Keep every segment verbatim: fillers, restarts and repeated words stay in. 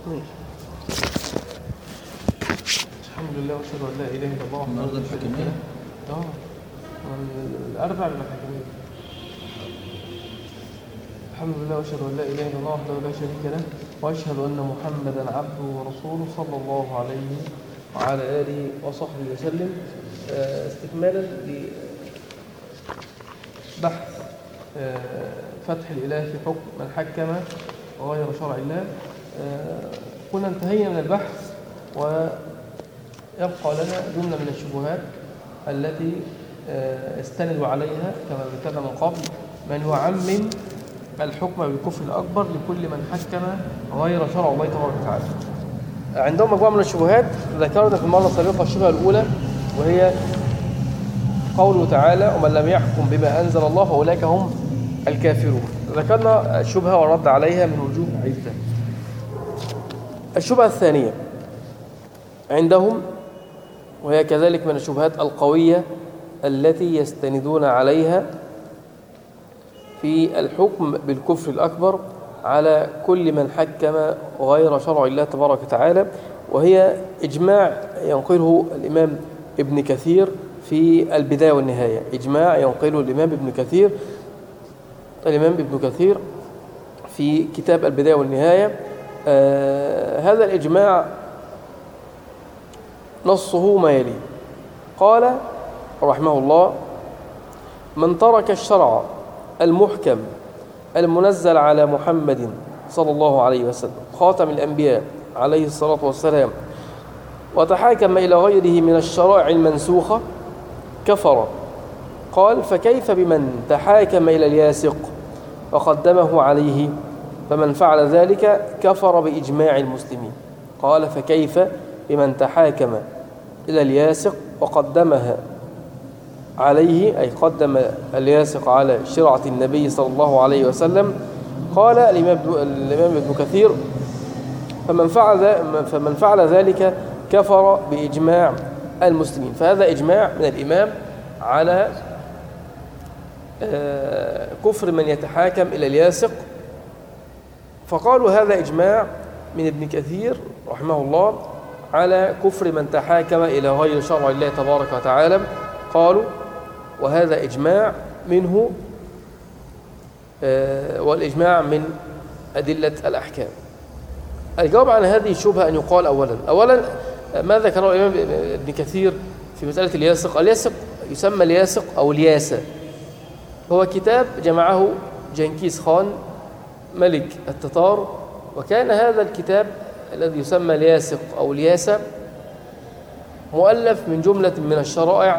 الحمد لله واشهد ان لا اله الا الله النهارده الحكمين اه الاربع الحكمين. الحمد لله واشهد ان لا اله الا الله وحده لا شريك له واشهد ان محمدا عبده ورسوله صلى الله عليه وعلى اله وصحبه وسلم. استكمالا لبحث فتح الاله في حكم من حكم غير شرع الله. كنا انتهينا من البحث ويبقى لنا جملة من الشبهات التي استندوا عليها كما ذكرنا من قبل من يعمم الحكم بالكفر الأكبر لكل من حكم غير شرع الله تبارك وتعالى. عندهم مجموعة من الشبهات ذكرنا في المرة السابقة. الشبهة الأولى وهي قوله تعالى ومن لم يحكم بما أنزل الله فأولئك هم الكافرون. ذكرنا الشبهة والرد عليها من وجوه عدة. الشبهة الثانية عندهم وهي كذلك من الشبهات القوية التي يستندون عليها في الحكم بالكفر الأكبر على كل من حكم غير شرع الله تبارك وتعالى، وهي إجماع ينقله الإمام ابن كثير في البداية والنهاية. إجماع ينقله الإمام ابن كثير الإمام ابن كثير في كتاب البداية والنهاية. آه هذا الإجماع نصه ما يلي. قال رحمه الله: من ترك الشرع المحكم المنزل على محمد صلى الله عليه وسلم خاتم الأنبياء عليه الصلاة والسلام وتحاكم إلى غيره من الشرائع المنسوخة كفر. قال: فكيف بمن تحاكم إلى الياسق وقدمه عليه فمن فعل ذلك كفر بإجماع المسلمين. قال: فكيف بمن تحاكم إلى الياسق وقدمها عليه، أي قدم الياسق على شرعة النبي صلى الله عليه وسلم. قال الإمام ابن كثير: فمن فعل فمن فعل ذلك كفر بإجماع المسلمين. فهذا إجماع من الإمام على كفر من يتحاكم إلى الياسق. فقالوا هذا إجماع من ابن كثير رحمه الله على كفر من تحاكم إلى غير شرع الله تبارك وتعالى. قالوا وهذا إجماع منه والإجماع من أدلة الأحكام. الجواب عن هذه الشبهة أن يقال أولا أولا ما ذكره الإمام ابن كثير في مسألة الياسق. الياسق يسمى الياسق أو الياسة، هو كتاب جمعه جنكيز خان ملك التتار، وكان هذا الكتاب الذي يسمى الياسق أو الياسة مؤلف من جملة من الشرائع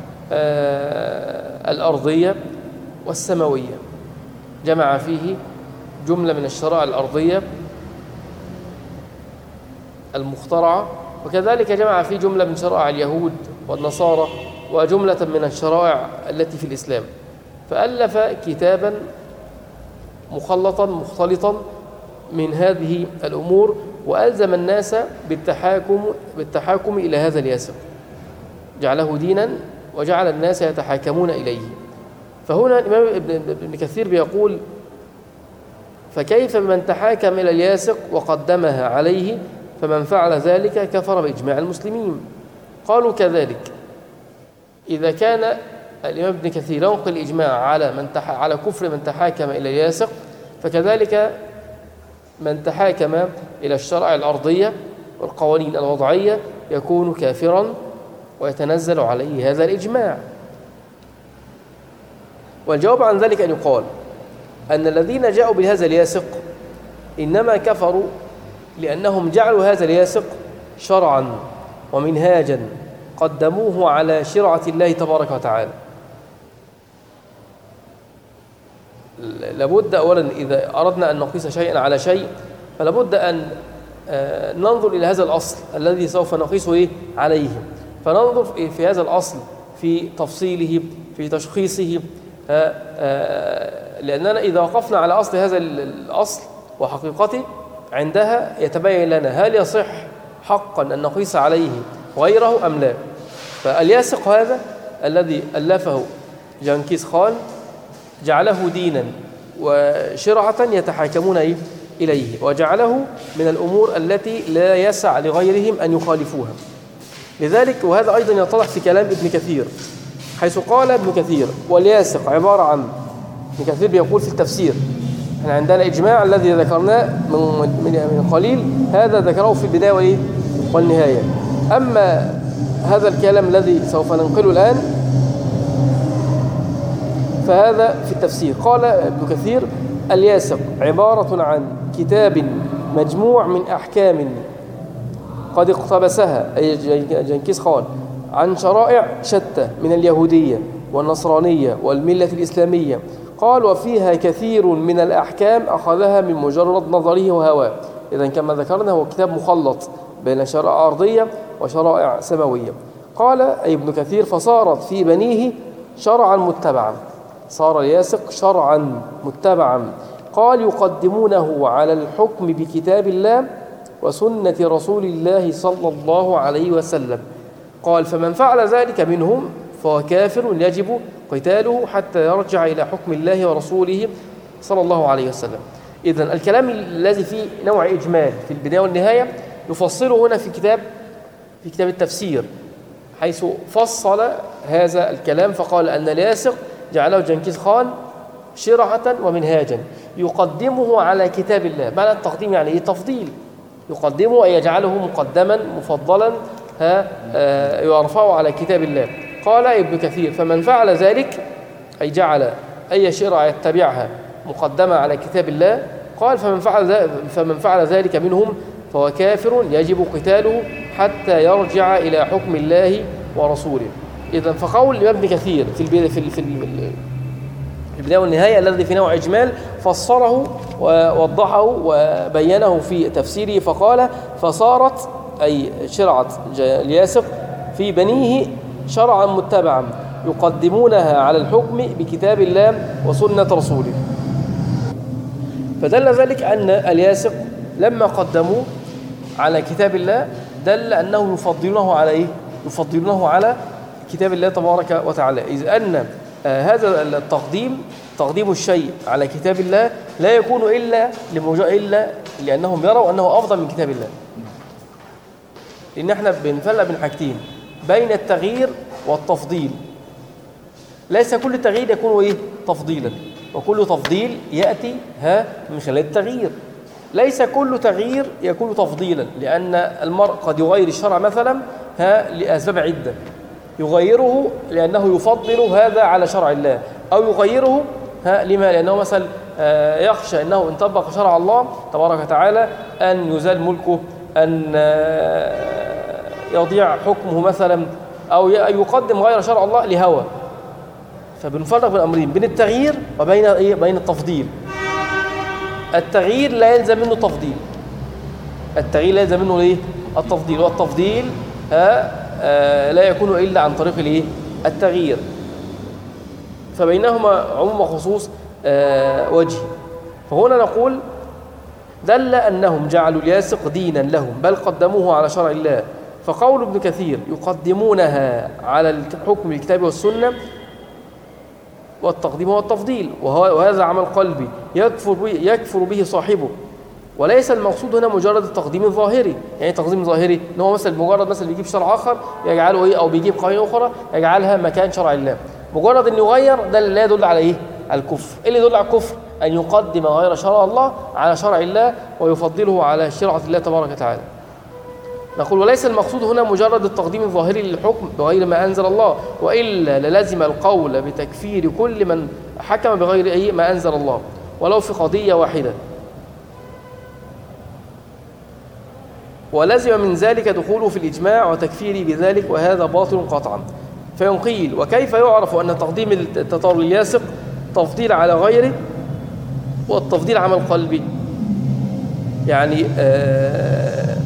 الأرضية والسماوية. جمع فيه جملة من الشرائع الأرضية المخترعة، وكذلك جمع فيه جملة من شرائع اليهود والنصارى وجملة من الشرائع التي في الإسلام. فألف كتابا مخلطا مختلطا من هذه الأمور، وألزم الناس بالتحاكم بالتحاكم إلى هذا الياسق، جعله دينا وجعل الناس يتحاكمون إليه. فهنا الإمام ابن كثير بيقول: فكيف بمن تحاكم إلى الياسق وقدمها عليه فمن فعل ذلك كفر بإجماع المسلمين. قالوا كذلك إذا كان الإمام ابن كثير ينقل الإجماع على من تح... على كفر من تحاكم إلى الياسق، فكذلك من تحاكم إلى الشرائع الأرضية والقوانين الوضعية يكون كافرا ويتنزل عليه هذا الإجماع. والجواب عن ذلك أن يقال أن الذين جاءوا بهذا الياسق إنما كفروا لأنهم جعلوا هذا الياسق شرعا ومنهاجا قدموه على شرعة الله تبارك وتعالى. لابد أولا إذا أردنا أن نقيس شيئا على شيء فلابد أن ننظر إلى هذا الأصل الذي سوف نقيسه إيه عليه، فننظر في هذا الأصل في تفصيله في تشخيصه، لأننا إذا وقفنا على أصل هذا الأصل وحقيقته عندها يتبين لنا هل يصح حقا أن نقيس عليه غيره أم لا. فالياسق هذا الذي ألفه جنكيز خان جعله دينا وشرعة يتحاكمون إليه، وجعله من الأمور التي لا يسع لغيرهم أن يخالفوها. لذلك وهذا أيضا يتضح في كلام ابن كثير، حيث قال ابن كثير: والياسق عبارة عن، ابن كثير بيقول في التفسير، احنا عندنا إجماع الذي ذكرناه من من قليل، هذا ذكره في البداية وإيه والنهاية. أما هذا الكلام الذي سوف ننقله الآن فهذا في التفسير. قال ابن كثير: الياسق عبارة عن كتاب مجموع من أحكام قد اقتبسها أي جنكيز خان عن شرائع شتى من اليهودية والنصرانية والملة الإسلامية. قال: وفيها كثير من الأحكام أخذها من مجرد نظره وهواه. إذن كما ذكرنا هو كتاب مخلط بين شرائع أرضية وشرائع سماوية. قال أي ابن كثير: فصارت في بنيه شرعا متبعا، صار الياسق شرعا متبعا. قال: يقدمونه على الحكم بكتاب الله وسنة رسول الله صلى الله عليه وسلم. قال: فمن فعل ذلك منهم فهو كافر يجب قتاله حتى يرجع إلى حكم الله ورسوله صلى الله عليه وسلم. إذن الكلام الذي فيه نوع إجمال في البداية والنهاية يفصله هنا في كتاب في كتاب التفسير، حيث فصل هذا الكلام فقال أن الياسق جعله جنكيز خان شرعة ومنهاجا يقدمه على كتاب الله. معنى التقديم يعني إيه؟ تفضيل. يقدمه أي يجعله مقدما مفضلا ها آه يرفعه على كتاب الله. قال ابن كثير: فمن فعل ذلك أي جعل أي شرع يتبعها مقدمة على كتاب الله، قال: فمن فعل فمن فعل ذلك منهم فهو كافر يجب قتاله حتى يرجع إلى حكم الله ورسوله. إذن فقول الإمام ابن كثير في البداية في في البداية والنهاية الذي في نوع إجمال فسره ووضحه وبينه في تفسيره، فقال: فصارت أي شرعة الياسق في بنيه شرعا متبعا يقدمونها على الحكم بكتاب الله وسنة رسوله. فدل ذلك أن الياسق لما قدموه على كتاب الله دل أنه يفضلونه على إيه؟ يفضلونه على كتاب الله تبارك وتعالى، إذ أن آه هذا التقديم تقديم الشيء على كتاب الله لا يكون إلا إلا لأنهم يروا أنه أفضل من كتاب الله. لأن احنا بنفرق بين حاجتين، بين التغيير والتفضيل. ليس كل تغيير يكون إيه؟ تفضيلا، وكل تفضيل يأتي ها من خلال التغيير. ليس كل تغيير يكون تفضيلا، لأن المرء قد يغير الشرع مثلا ها لأسباب عدة، يغيره لأنه يفضل هذا على شرع الله، أو يغيره ها لما لأنه مثلا يخشى أنه إن طبق شرع الله تبارك وتعالى أن يزال ملكه، أن يضيع حكمه مثلا، أو يقدم غير شرع الله لهوى. فبنفرق بين الأمرين، بين التغيير وبين إيه؟ بين التفضيل. التغيير لا يلزم منه تفضيل، التغيير لا يلزم منه ايه؟ التفضيل، والتفضيل ها آه لا يكون إلا عن طريق الايه؟ التغيير. فبينهما عموم وخصوص آه وجه. فهنا نقول دل أنهم جعلوا الياسق دينا لهم بل قدموه على شرع الله. فقول ابن كثير: يقدمونها على الحكم الكتاب والسنة، والتقديم هو التفضيل، وهذا عمل قلبي يكفر به, يكفر به صاحبه. وليس المقصود هنا مجرد التقديم الظاهري. يعني تقديم ظاهري ان هو مثلا مجرد مثلا بيجيب شرع اخر يجعله ايه، او بيجيب قوانين اخرى يجعلها مكان شرع الله، مجرد ان يغير، ده لا يدل على ايه؟ على الكفر. ايه اللي يدل على الكفر؟ ان يقدم غير شرع الله على شرع الله ويفضله على شرعة الله تبارك وتعالى. نقول: وليس المقصود هنا مجرد التقديم الظاهري للحكم بغير ما أنزل الله، وإلا للزم القول بتكفير كل من حكم بغير أي ما أنزل الله ولو في قضية واحدة، ولزم من ذلك دخوله في الإجماع وتكفيره بذلك، وهذا باطل قطعا. فينقيل: وكيف يعرف أن تقديم التطور الياسق تفضيل على غيره والتفضيل عمل قلبي؟ يعني آه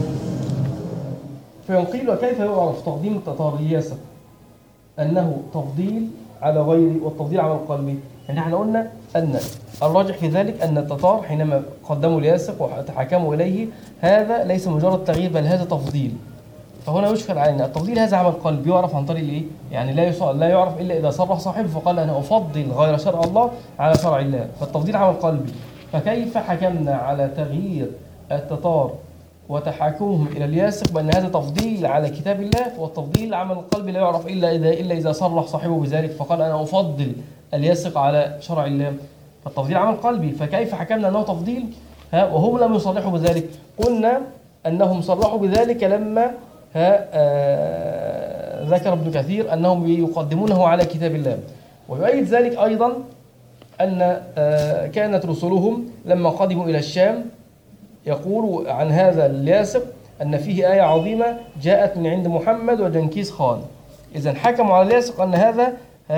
فينقيل: وكيف يعرف تقديم التطار الياسق أنه تفضيل على غيره والتفضيل على القلبي؟ يعني احنا قلنا أن الراجح في ذلك أن التطار حينما قدموا الياسق وتحاكموا إليه هذا ليس مجرد تغيير بل هذا تفضيل. فهنا يشكل علينا التفضيل هذا عمل قلبي يعرف عن طريق الايه؟ يعني لا لا يعرف إلا إذا صرح صاحبه فقال أنا أفضل غير شرع الله على شرع الله، فالتفضيل عمل قلبي. فكيف حكمنا على تغيير التتار وتحاكمهم إلى الياسق بأن هذا تفضيل على كتاب الله، والتفضيل عمل القلب لا يعرف إلا إذا إلا إذا صرح صاحبه بذلك فقال أنا أفضل الياسق على شرع الله، فالتفضيل عمل قلبي. فكيف حكمنا أنه تفضيل ها وهم لم يصرحوا بذلك؟ قلنا أنهم صرحوا بذلك لما ها آه ذكر ابن كثير أنهم يقدمونه على كتاب الله. ويؤيد ذلك أيضا أن آه كانت رسلهم لما قدموا إلى الشام يقول عن هذا الياسق أن فيه آية عظيمة جاءت من عند محمد وجنكيز خان. إذن حكموا على الياسق أن هذا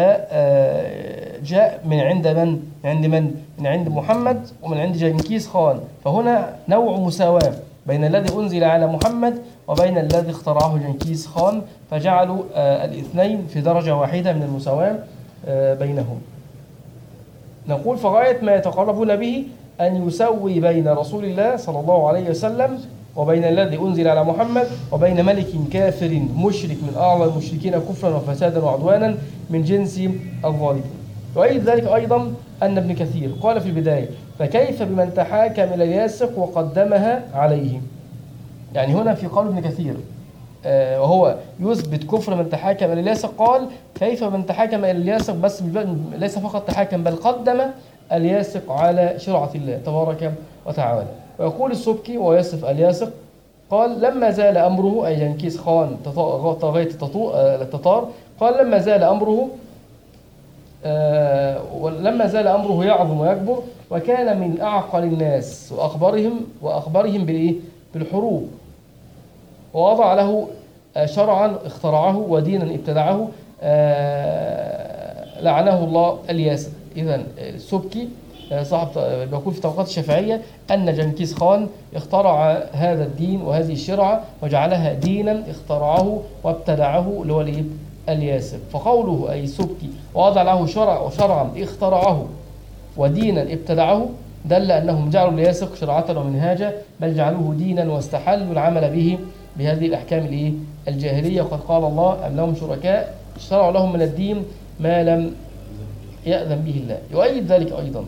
جاء من عند من؟ من عند من؟ من عند محمد ومن عند جنكيز خان. فهنا نوع مساواة بين الذي أنزل على محمد وبين الذي اخترعه جنكيز خان، فجعلوا الاثنين في درجة واحدة من المساواة بينهم. نقول فغاية ما يتقربون به أن يسوي بين رسول الله صلى الله عليه وسلم وبين الذي أنزل على محمد وبين ملك كافر مشرك من أعظم المشركين كفرا وفسادا وعدوانا من جنس الظالمين. وأيد ذلك أيضا أن ابن كثير قال في البداية فكيف بمن تحاكم إلى الياسق وقدمها عليه. يعني هنا في قول ابن كثير آه وهو يثبت كفر من تحاكم إلى الياسق، قال كيف من تحاكم إلى الياسق، بس ليس فقط تحاكم بل قدم الياسق على شرعة الله تبارك وتعالى. ويقول السبكي ويصف الياسق قال لما زال أمره أي جنكيز خان طاغية التتار، قال لما زال أمره آه ولما زال أمره يعظم ويكبر وكان من أعقل الناس وأخبرهم وأخبرهم بالإيه؟ بالحروب، ووضع له شرعا اخترعه ودينا ابتدعه آه لعنه الله الياسق. إذن السبكي صاحب بيقول في طبقات الشافعية أن جنكيز خان اخترع هذا الدين وهذه الشرعة وجعلها دينا اخترعه وابتدعه اللي هو الياسق. فقوله أي السبكي ووضع له شرع وشرعا اخترعه ودينا ابتدعه دل أنهم جعلوا الياسق شرعة ومنهاجا، بل جعلوه دينا واستحلوا العمل به بهذه الأحكام الجاهلية. وقد قال الله أم لهم شركاء شرعوا لهم من الدين ما لم يأذن به الله. يؤيد ذلك أيضا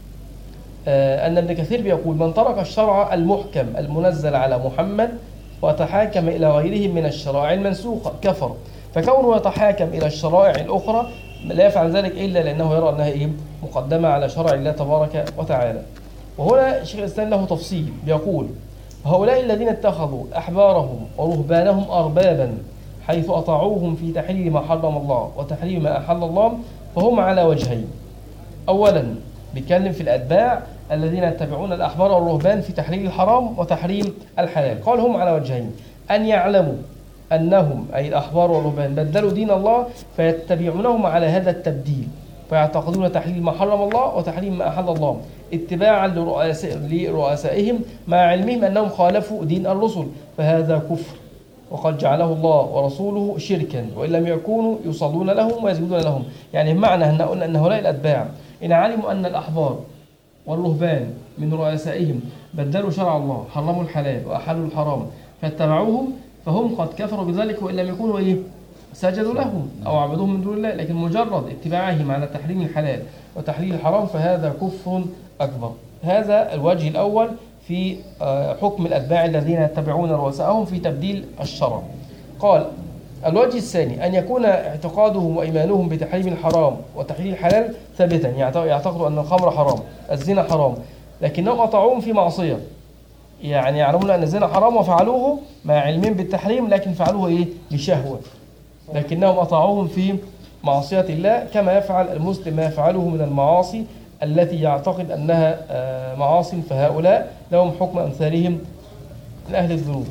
أن ابن كثير بيقول من ترك الشرع المحكم المنزل على محمد وتحاكم إلى غيره من الشرائع المنسوخة كفر، فكونه يتحاكم إلى الشرائع الأخرى لا يفعل ذلك إلا لأنه يرى أنها إيه؟ مقدمة على شرع الله تبارك وتعالى. وهنا الشيخ الإسلام له تفصيل بيقول هؤلاء الذين اتخذوا أحبارهم ورهبانهم أربابا حيث أطاعوهم في تحليل ما حرم الله وتحريم ما أحل الله فهم على وجهين. أولا بيتكلم في الأتباع الذين يتبعون الأحبار والرهبان في تحليل الحرام وتحريم الحلال، قال هم على وجهين: أن يعلموا أنهم أي الأحبار والرهبان بدلوا دين الله فيتبعونهم على هذا التبديل، فيعتقدون تحليل ما حرم الله وتحريم ما أحل الله اتباعا لرؤسائهم مع علمهم أنهم خالفوا دين الرسل، فهذا كفر وقد جعله الله ورسوله شركا وإن لم يكونوا يصلون لهم ويسجدون لهم. يعني بمعنى أن هؤلاء الأتباع إن علموا أن الأحبار والرهبان من رؤسائهم بدلوا شرع الله، حرموا الحلال وأحلوا الحرام فاتبعوهم، فهم قد كفروا بذلك وإن لم يكونوا إيه؟ سجدوا لهم أو عبدوهم من دون الله، لكن مجرد اتباعهم على تحريم الحلال وتحليل الحرام فهذا كفر أكبر. هذا الوجه الأول في حكم الأتباع الذين يتبعون رؤسائهم في تبديل الشرع. قال الوجه الثاني أن يكون اعتقادهم وإيمانهم بتحريم الحرام وتحليل الحلال ثابتا، يعتقدوا أن الخمر حرام، الزنا حرام، لكنهم أطاعوهم في معصية، يعني يعلمون أن الزنا حرام وفعلوه مع علمهم بالتحريم لكن فعلوه إيه؟ بشهوة، لكنهم أطاعوهم في معصية الله كما يفعل المسلم ما يفعله من المعاصي التي يعتقد أنها معاصي، فهؤلاء لهم حكم أمثالهم من أهل الذنوب.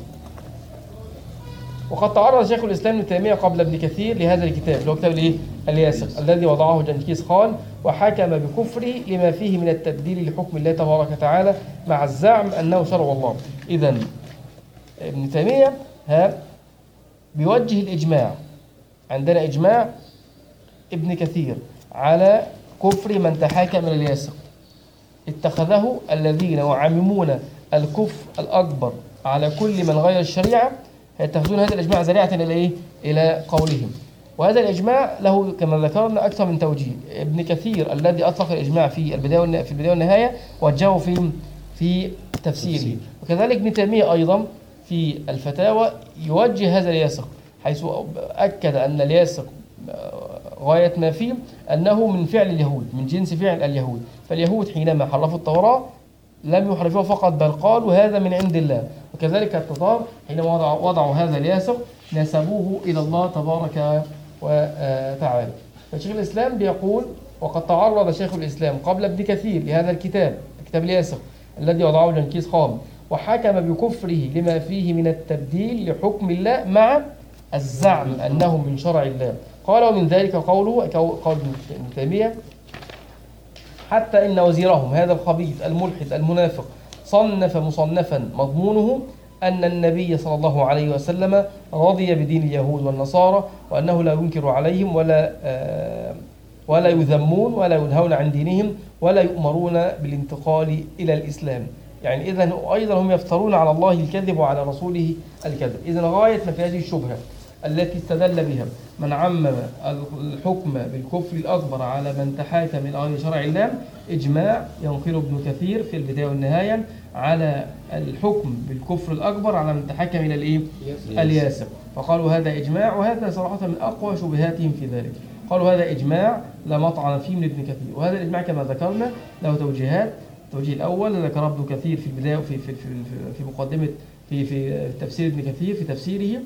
وقد تعرض شيخ الإسلام ابن تيمية قبل ابن كثير لهذا الكتاب اللي هو كتاب الإيه؟ الياسق الذي وضعه جنكيز خان وحكم بكفره لما فيه من التبديل لحكم الله تبارك وتعالى مع الزعم أنه شرع الله. إذن ابن تيمية ها بيوجه الإجماع، عندنا إجماع ابن كثير على كفر من تحاكم إلى الياسق، اتخذه الذين يعممون الكفر الأكبر على كل من غير الشريعة يتخذون هذا الإجماع ذريعة إلى إيه؟ إلى قولهم. وهذا الإجماع له كما ذكرنا أكثر من توجيه. ابن كثير الذي أطلق الإجماع في البداية في البداية والنهاية وجهه في في تفسيره، وكذلك ابن تيمية أيضا في الفتاوى يوجه هذا الياسق، حيث أكد أن الياسق غاية ما فيه أنه من فعل اليهود، من جنس فعل اليهود. فاليهود حينما حرفوا التوراة لم يحرفوها فقط، بل قالوا هذا من عند الله. وكذلك التتار حينما وضعوا, وضعوا هذا الياسق نسبوه إلى الله تبارك وتعالى. فشيخ الإسلام بيقول: وقد تعرض شيخ الإسلام قبل ابن كثير لهذا الكتاب، كتاب الياسق الذي وضعه جنكيز خان، وحكم بكفره لما فيه من التبديل لحكم الله مع الزعم أنه من شرع الله. قال: ومن ذلك قوله قول ابن تيمية: حتى إن وزيرهم هذا الخبيث الملحد المنافق صنف مصنفا مضمونه أن النبي صلى الله عليه وسلم رضي بدين اليهود والنصارى، وأنه لا ينكر عليهم ولا آه ولا يذمون ولا ينهون عن دينهم ولا يؤمرون بالانتقال إلى الإسلام. يعني إذن أيضا هم يفترون على الله الكذب وعلى رسوله الكذب. إذن غاية ما في هذه الشبهة التي استدل بها من عمم الحكم بالكفر الأكبر على من تحاكم إلى غير شرع الله إجماع ينقل ابن كثير في البداية والنهاية على الحكم بالكفر الأكبر على من تحاكم إلى الإيه؟ الياسر. فقالوا هذا إجماع، وهذا صراحة من أقوى شبهاتهم في ذلك. قالوا هذا إجماع لا مطعن فيه من ابن كثير، وهذا الإجماع كما ذكرنا له توجيهات. التوجيه الأول ذكر ابن كثير في البداية في في في, في مقدمة في في تفسير ابن كثير في تفسيره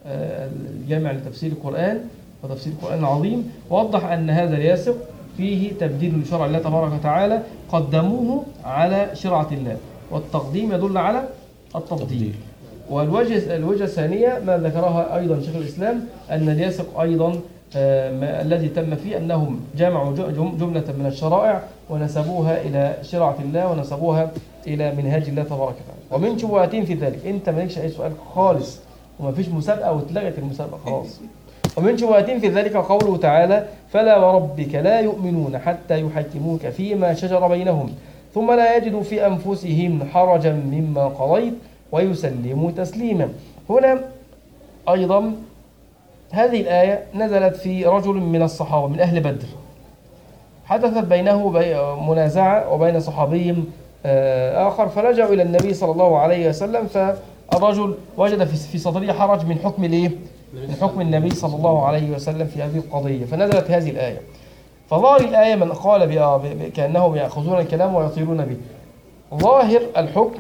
الجامع لتفسير القرآن وتفسير القرآن العظيم، ووضح أن هذا الياسق فيه تبديل لشرع الله تبارك وتعالى، قدموه على شرعة الله، والتقديم يدل على التفضيل. والوجه الوجهة الثانية ما ذكرها أيضا شيخ الإسلام أن الياسق أيضا آه الذي تم فيه أنهم جمعوا جملة من الشرائع ونسبوها إلى شرعة الله ونسبوها إلى منهاج الله تبارك وتعالى. ومن شبهاتهم في ذلك، أنت مالكش أي سؤال خالص وما فيش مسابقة واتلغت المسابقة خلاص. ومن شبهاتهم في ذلك قوله تعالى: فلا وربك لا يؤمنون حتى يحكموك فيما شجر بينهم ثم لا يجدوا في أنفسهم حرجا مما قضيت ويسلموا تسليما. هنا أيضا هذه الآية نزلت في رجل من الصحابة من أهل بدر، حدثت بينه منازعة وبين صحابي آخر، فلجأوا إلى النبي صلى الله عليه وسلم، فالرجل وجد في صدره حرج من حكم الإيه؟ من حكم النبي صلى الله عليه وسلم في هذه القضية، فنزلت هذه الآية. فظاهر الآية من قال كأنهم يأخذون الكلام ويطيرون به. ظاهر الحكم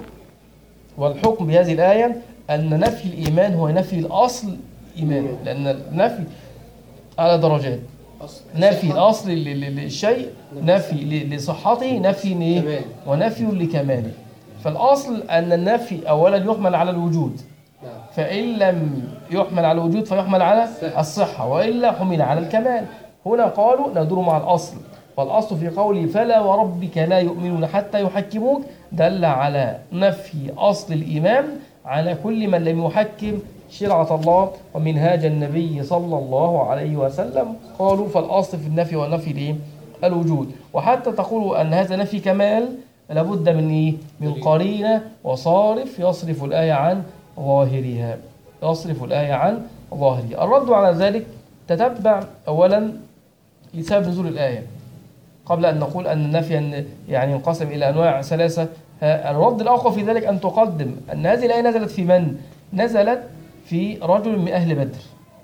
والحكم بهذه الآية أن نفي الإيمان هو نفي الأصل إيمان، لأن النفي على درجات، نفي الأصل للشيء، نفي لصحته، نفي ونفي لكماله. فالأصل أن النفي أولا يحمل على الوجود، فإن لم يحمل على الوجود فيحمل على الصحة، وإلا حمل على الكمال. هنا قالوا ندور مع الأصل، والأصل في قوله فلا وربك لا يؤمنون حتى يحكموك دل على نفي أصل الإيمان على كل من لم يحكم شرعة الله ومنهاج النبي صلى الله عليه وسلم. قالوا فالأصل في النفي والنفي الوجود. وحتى تقولوا أن هذا نفي كمال لابد من إيه؟ من قرينة وصارف يصرف الآية عن ظاهرها، يصرف الآية عن ظاهرها. الرد على ذلك تتبع أولا لسبب نزول الآية قبل أن نقول أن النفي يعني ينقسم إلى أنواع ثلاثة. الرد الأقوى في ذلك أن تقدم أن هذه الآية نزلت في من؟ نزلت في رجل من أهل بدر،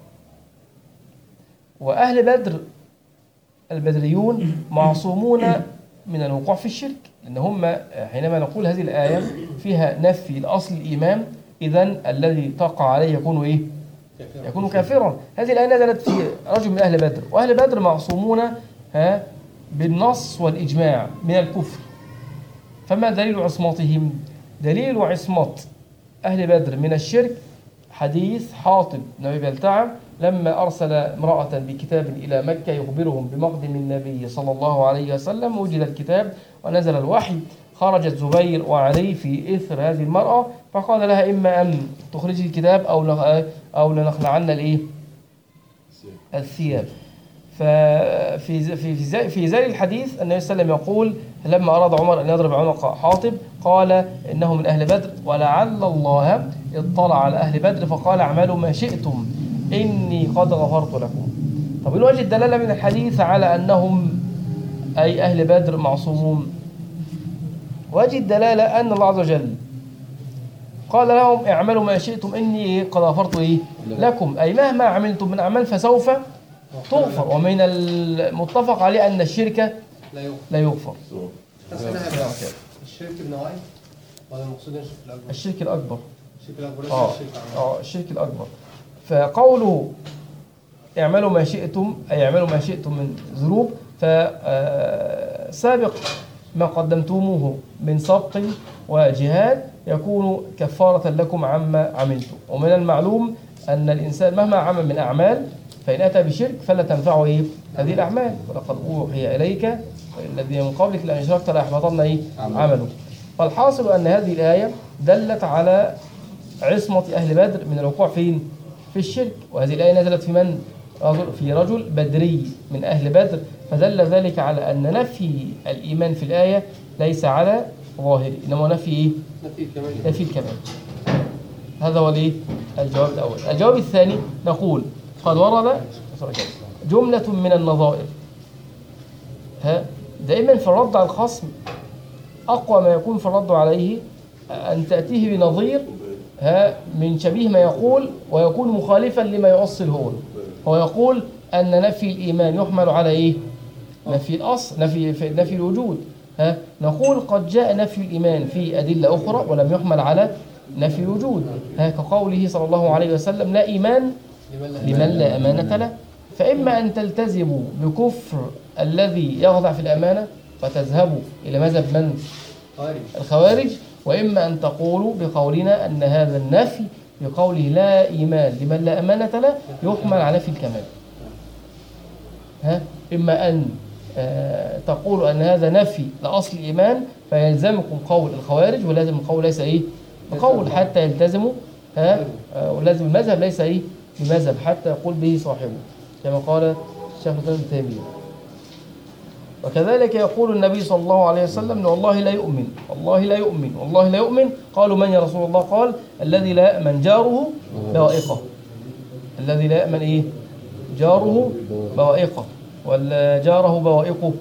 وأهل بدر البدريون معصومون من الوقوع في الشرك، لأن هم حينما نقول هذه الآية فيها نفي الأصل الإيمان، إذن الذي تقع عليه يكون إيه؟ يكون كافرا. هذه الآية نزلت في رجل من أهل بدر، وأهل بدر معصومون ها بالنص والإجماع من الكفر. فما دليل عصمتهم؟ دليل عصمة أهل بدر من الشرك حديث حاطب بن أبي بلتعة لما أرسل امرأة بكتاب إلى مكة يخبرهم بمقدم النبي صلى الله عليه وسلم، وجد الكتاب ونزل الوحي، خرجت زبير وعلي في إثر هذه المرأة، فقال لها إما أن تخرجي الكتاب أو أو لنخلعن الإيه؟ الثياب. ففي في في في ذلك الحديث النبي صلى الله عليه وسلم يقول لما أراد عمر أن يضرب عنق حاطب قال إنه من أهل بدر ولعل الله اطلع على أهل بدر فقال اعملوا ما شئتم إني قد غفرت لكم. طب الوجه الدلالة من الحديث على أنهم أي أهل بدر معصومون؟ وجه الدلالة أن الله عز وجل قال لهم اعملوا ما شئتم إني قد غفرت إيه لكم، أي مهما عملتم من أعمال فسوف تغفر. ومن المتفق عليه أن الشرك لا يغفر. الشرك النوعين ولا المقصود الشرك الأكبر؟ الشرك الأكبر. الشرك الأكبر آه آه الشرك الأكبر. فقوله اعملوا ما شئتم أي اعملوا ما شئتم من ذنوب، فسابق ما قدمتموه من سبق وجهاد يكون كفارة لكم عما عملتم. ومن المعلوم أن الإنسان مهما عمل من أعمال فإن أتى بشرك فلا تنفعه إيه؟ هذه الأعمال. ولقد أوحي إليك الذي من قبلك لأن أشركت لأحبطن إيه؟ عمله. فالحاصل أن هذه الآية دلت على عصمة أهل بدر من الوقوع فين؟ في الشرك. وهذه الآية نزلت في من؟ في رجل بدري من أهل بدر، فدل ذلك على أن نفي الإيمان في الآية ليس على ظاهره، إنما نفي إيه؟ نفي الكمال. هذا هو الإيه؟ الجواب الأول. الجواب الثاني نقول قد ورد جملة من النظائر. ها دائما في الرد على الخصم أقوى ما يكون في الرد عليه أن تأتيه بنظير ها من شبيه ما يقول ويكون مخالفا لما يؤصل هو. هو يقول أن نفي الإيمان يحمل على إيه؟ نفي الأصل، نفي نفي الوجود. ها نقول قد جاء نفي الإيمان في أدلة أخرى ولم يحمل على نفي الوجود، ها كقوله صلى الله عليه وسلم لا إيمان لمن لا أمانة له. فإما أن تلتزموا بكفر الذي يخضع في الأمانة فتذهبوا إلى مذهب من؟ الخوارج، وإما أن تقولوا بقولنا أن هذا النفي بقوله لا إيمان لمن لا أمانة له يحمل على نفي الكمال. ها إما أن آه تقولوا أن هذا نفي لأصل الإيمان فيلزمكم قول الخوارج، ولازم القول ليس إيه بقول حتى يلتزموا، ها آه ولازم المذهب ليس إيه بمذهب حتى يقول به صاحبه كما قال الشيخ ابن تيمية. وكذلك يقول النبي صلى الله عليه وسلم والله لا يؤمن والله لا يؤمن والله لا يؤمن. قالوا من يا رسول الله؟ قال الذي لا يأمن جاره بوائقه. الذي لا يأمن إيه؟ جاره بوائقه ولا جاره بوائقه؟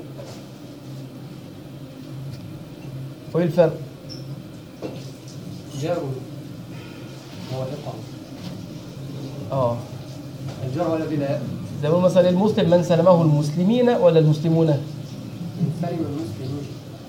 وإيه الفرق؟ جاره بوائقه آه الجار الذي لا يأمن. زي ما مثلا المسلم من سلمه المسلمين ولا المسلمون؟ سلم المسلمون.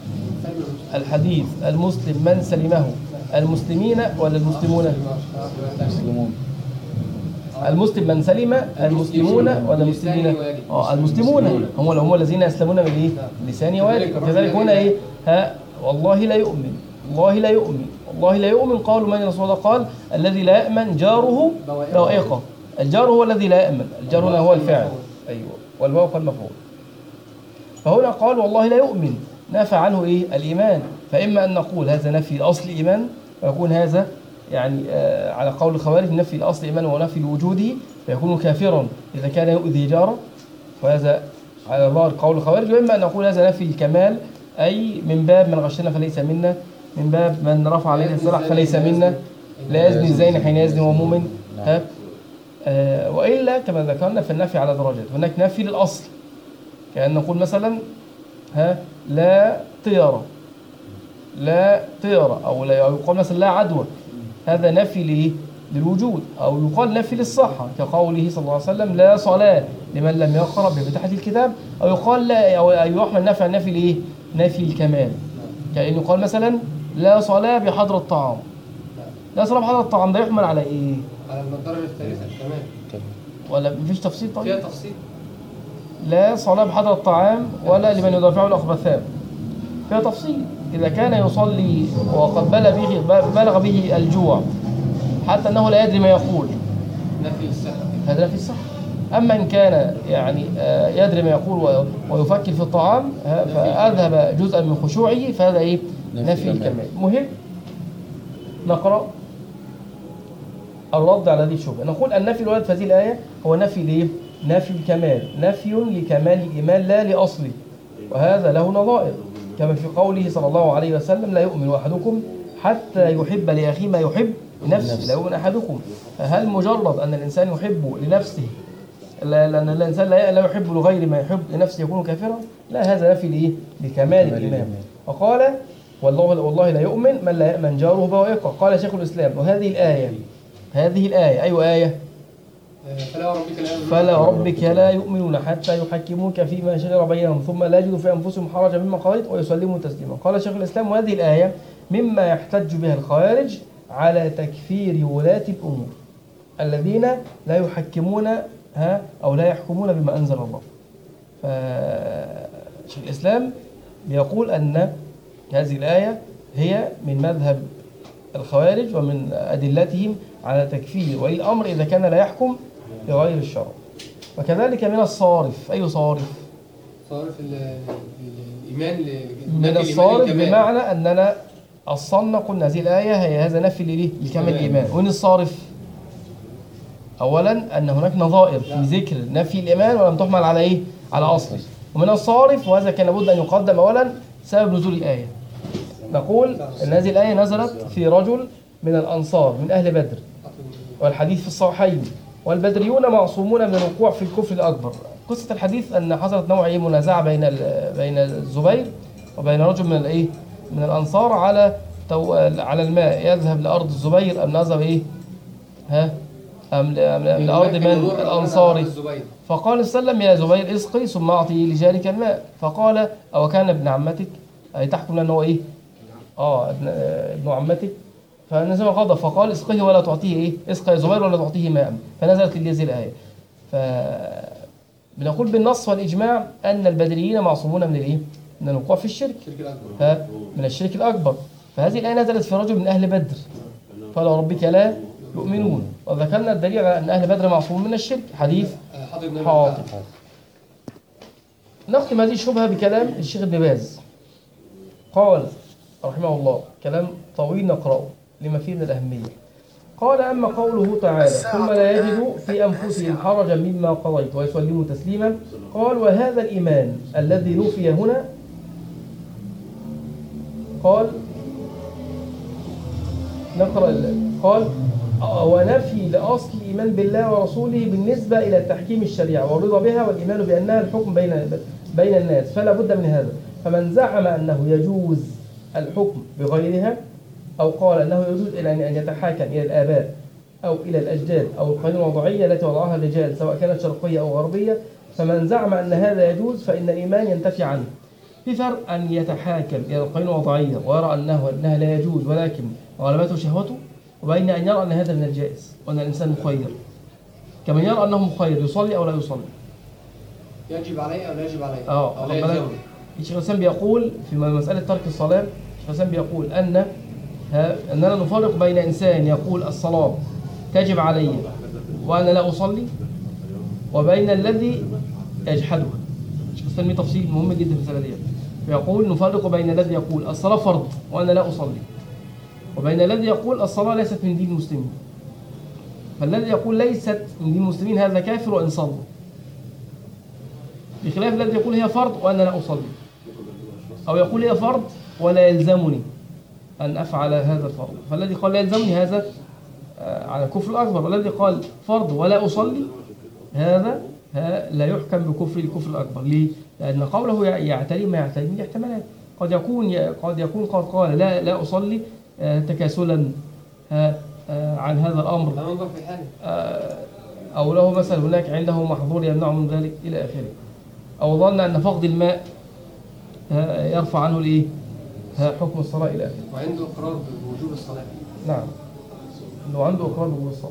الحديث المسلم من سلمه المسلمين ولا المسلمون؟ المسلمون. المسلم من سلم المسلمون ولا المسلمين؟ اه المسلمون هم هم الذين يسلمون من ايه؟ لسان ويد. وكذلك هنا ايه؟ ها والله لا يؤمن والله لا يؤمن والله لا يؤمن. قالوا من رسول الله؟ قال الذي لا يأمن جاره بوائقه. الجار هو الذي لا يأمن، الجار هنا هو الفاعل ايوه والواو المفعول. فهنا قال والله لا يؤمن نفى عنه ايه؟ الإيمان. فإما أن نقول هذا نفي أصل الإيمان ويكون هذا يعني آه على قول الخوارج نفي الأصل الإيمان ونفي لوجوده فيكون كافرا إذا كان يؤذي جاره، وهذا على ظاهر قول الخوارج. وإما أن نقول هذا نفي الكمال أي من باب من غشنا فليس منا، من باب من رفع عليه السلاح فليس منا، لا يزني الزين حين يزني وهو مؤمن. ها آه وإلا كما ذكرنا فالنفي على درجات. هناك نفي للأصل كأن نقول مثلا ها لا طيرة لا طيرة أو لا يقال مثلا لا عدوى، هذا نفي ليه؟ للوجود. أو يقال نفي للصحة كقوله صلى الله عليه وسلم لا صلاة لمن لم يقرأ بفتحة الكتاب. أو يقال لا أو يحمل نفي نفي ليه؟ نفي الكمال كأن يقال مثلا لا صلاة بحضر الطعام. لا صلاة بحضر الطعام ده يحمل على إيه؟ على الدرجة الثالثة كمان ولا مفيش تفصيل؟ طيب فيها تفصيل. لا صلاة بحضر الطعام ولا لمن يدافعه الأخبثان فيها تفصيل. إذا كان يصلي وقد بلغ به بلغ به الجوع حتى أنه لا يدري ما يقول نفي الصحة، هذا نفي الصحة. أما إن كان يعني يدري ما يقول ويفكر في الطعام فأذهب جزءا من خشوعه فهذا إيه؟ نفي الكمال. مهم نقرأ الرد على هذه الشبهة. نقول النفي الوارد في هذه الآية هو نفي ليه؟ نفي الكمال، نفي لكمال الإيمان لا لأصله، وهذا له نظائر كما في قوله صلى الله عليه وسلم لا يؤمن أحدكم حتى يحب لأخيه ما يحب لنفسه. لا يؤمن أحدكم. هل مجرد أن الإنسان يحب لنفسه لا- لأن الإنسان لا لا يحب لغير ما يحب لنفسه يكون كافرا، لا هذا نفي لإيه؟ لكمال الإيمان. وقال والله والله لا يؤمن من لا يأمن جاره بوائقه. قال شيخ الإسلام وهذه الآية هذه الآية أي آية؟ فلا وربك لا يؤمنون فلا وربك لا يؤمنون حتى يحكموك فيما شجر بينهم ثم لا يجدوا في أنفسهم حرجا مما قضيت ويسلموا تسليما. قال شيخ الإسلام وهذه الآية مما يحتج بها الخوارج على تكفير ولاة الأمور الذين لا يحكمون ها أو لا يحكمون بما أنزل الله. فشيخ الإسلام بيقول أن هذه الآية هي من مذهب الخوارج ومن أدلتهم على تكفير ولي الأمر إذا كان لا يحكم بغير الشرع. وكذلك من الصارف أي صارف؟ صارف ال- الإيمان ل- من نفي الصارف الإيمان الكمال. بمعنى أننا أصلنا قلنا هذه الآية هي هذا نفي لإيه؟ لكمال الإيمان. وين الصارف؟ أولا أن هناك نظائر في ذكر نفي الإيمان ولم تحمل على إيه؟ على أصله. ومن الصارف وهذا كان لابد أن يقدم أولا سبب نزول الآية. نقول أن هذه الآية نزلت في رجل من الأنصار من أهل بدر، والحديث في الصحيحين، والبدريون معصومون من الوقوع في الكفر الأكبر. قصة الحديث أن حصلت نوع إيه منازعة بين بين الزبير وبين رجل من الإيه من الأنصار على تو على الماء يذهب لأرض الزبير أم نذهب إيه ها أم أم لأرض من الأنصاري. فقال صلى الله عليه وسلم يا زبير اسقي ثم أعطي لجارك الماء. فقال أو كان ابن عمتك أي تحكم لأنه إيه آه ابن, ابن عمتك. فنزل غضب فقال اسقيه ولا تعطيه ايه اسقى يا زبير ولا تعطيه ماء. فنزلت هذه الايه. فبنقول بالنص والاجماع ان البدريين معصومون من الايه من الوقوع في الشرك ها من الشرك الاكبر. فهذه الايه نزلت في رجل من اهل بدر فلا ربك لا يؤمنون. وذكرنا الدليل على ان اهل بدر معصومون من الشرك حديث حاطب. نختم هذه الشبهه بكلام الشيخ ابن باز قال رحمه الله كلام طويل نقرأه لما فيه من الأهمية. قال أما قوله تعالى ثم لا يجدوا في أنفسهم حرجا مما قضيت ويسلموا تسليما. قال وهذا الإيمان الذي نفي هنا قال نقرأ ال- قال ونفي لأصل الإيمان بالله ورسوله بالنسبة إلى تحكيم الشريعة والرضا بها والإيمان بأنها الحكم بين بين الناس فلا بد من هذا. فمن زعم أنه يجوز الحكم بغيرها أو قال أنه يجوز إلى أن يتحاكم إلى الآباء أو إلى الأجداد أو القوانين الوضعية التي وضعها الرجال سواء كانت شرقية أو غربية، فمن زعم أن هذا يجوز فإن الإيمان ينتفي عنه. في فرق أن يتحاكم إلى القوانين الوضعية ويرى أنه أنها لا يجوز ولكن غلبته شهوته، وبين أن يرى أن هذا من الجائز وأن الإنسان مخير، كمن يرى أنه مخير يصلي أو لا يصلي. يجب عليه أو لا يجب عليه اه أو لا يلزمه. الشيخ الإسلام بيقول في مسألة ترك الصلاة، الشيخ الإسلام بيقول أن أننا نفرق بين إنسان يقول الصلاة تجب علي وأنا لا أصلي وبين الذي يجحدها. الشيخ الإسلام له تفصيل مهم جدا في المسألة دي. بيقول نفرق بين الذي يقول الصلاة فرض وأنا لا أصلي وبين الذي يقول الصلاة ليست من دين المسلمين. فالذي يقول ليست من دين المسلمين هذا كافر وإن صلى، بخلاف الذي يقول هي فرض وأنا لا أصلي، أو يقول هي فرض ولا يلزمني أن أفعل هذا الفرض. فالذي قال لا يلزمني هذا على الكفر الأكبر، والذي قال فرض ولا أصلي هذا لا يحكم بكفر الكفر الأكبر. ليه؟ لأن قوله يعتري ما يعتري من احتمالات. قد يكون قد يكون قد قال لا لا أصلي تكاسلا عن هذا الأمر، أو له مثلا هناك عنده محظور يمنعه من ذلك إلى آخره، أو ظن أن فقد الماء يرفع عنه الإيه؟ حكم الصلاة إلى آخره. وعنده إقرار بوجوب الصلاة. نعم، إنه عنده إقرار بوجوب الصلاة.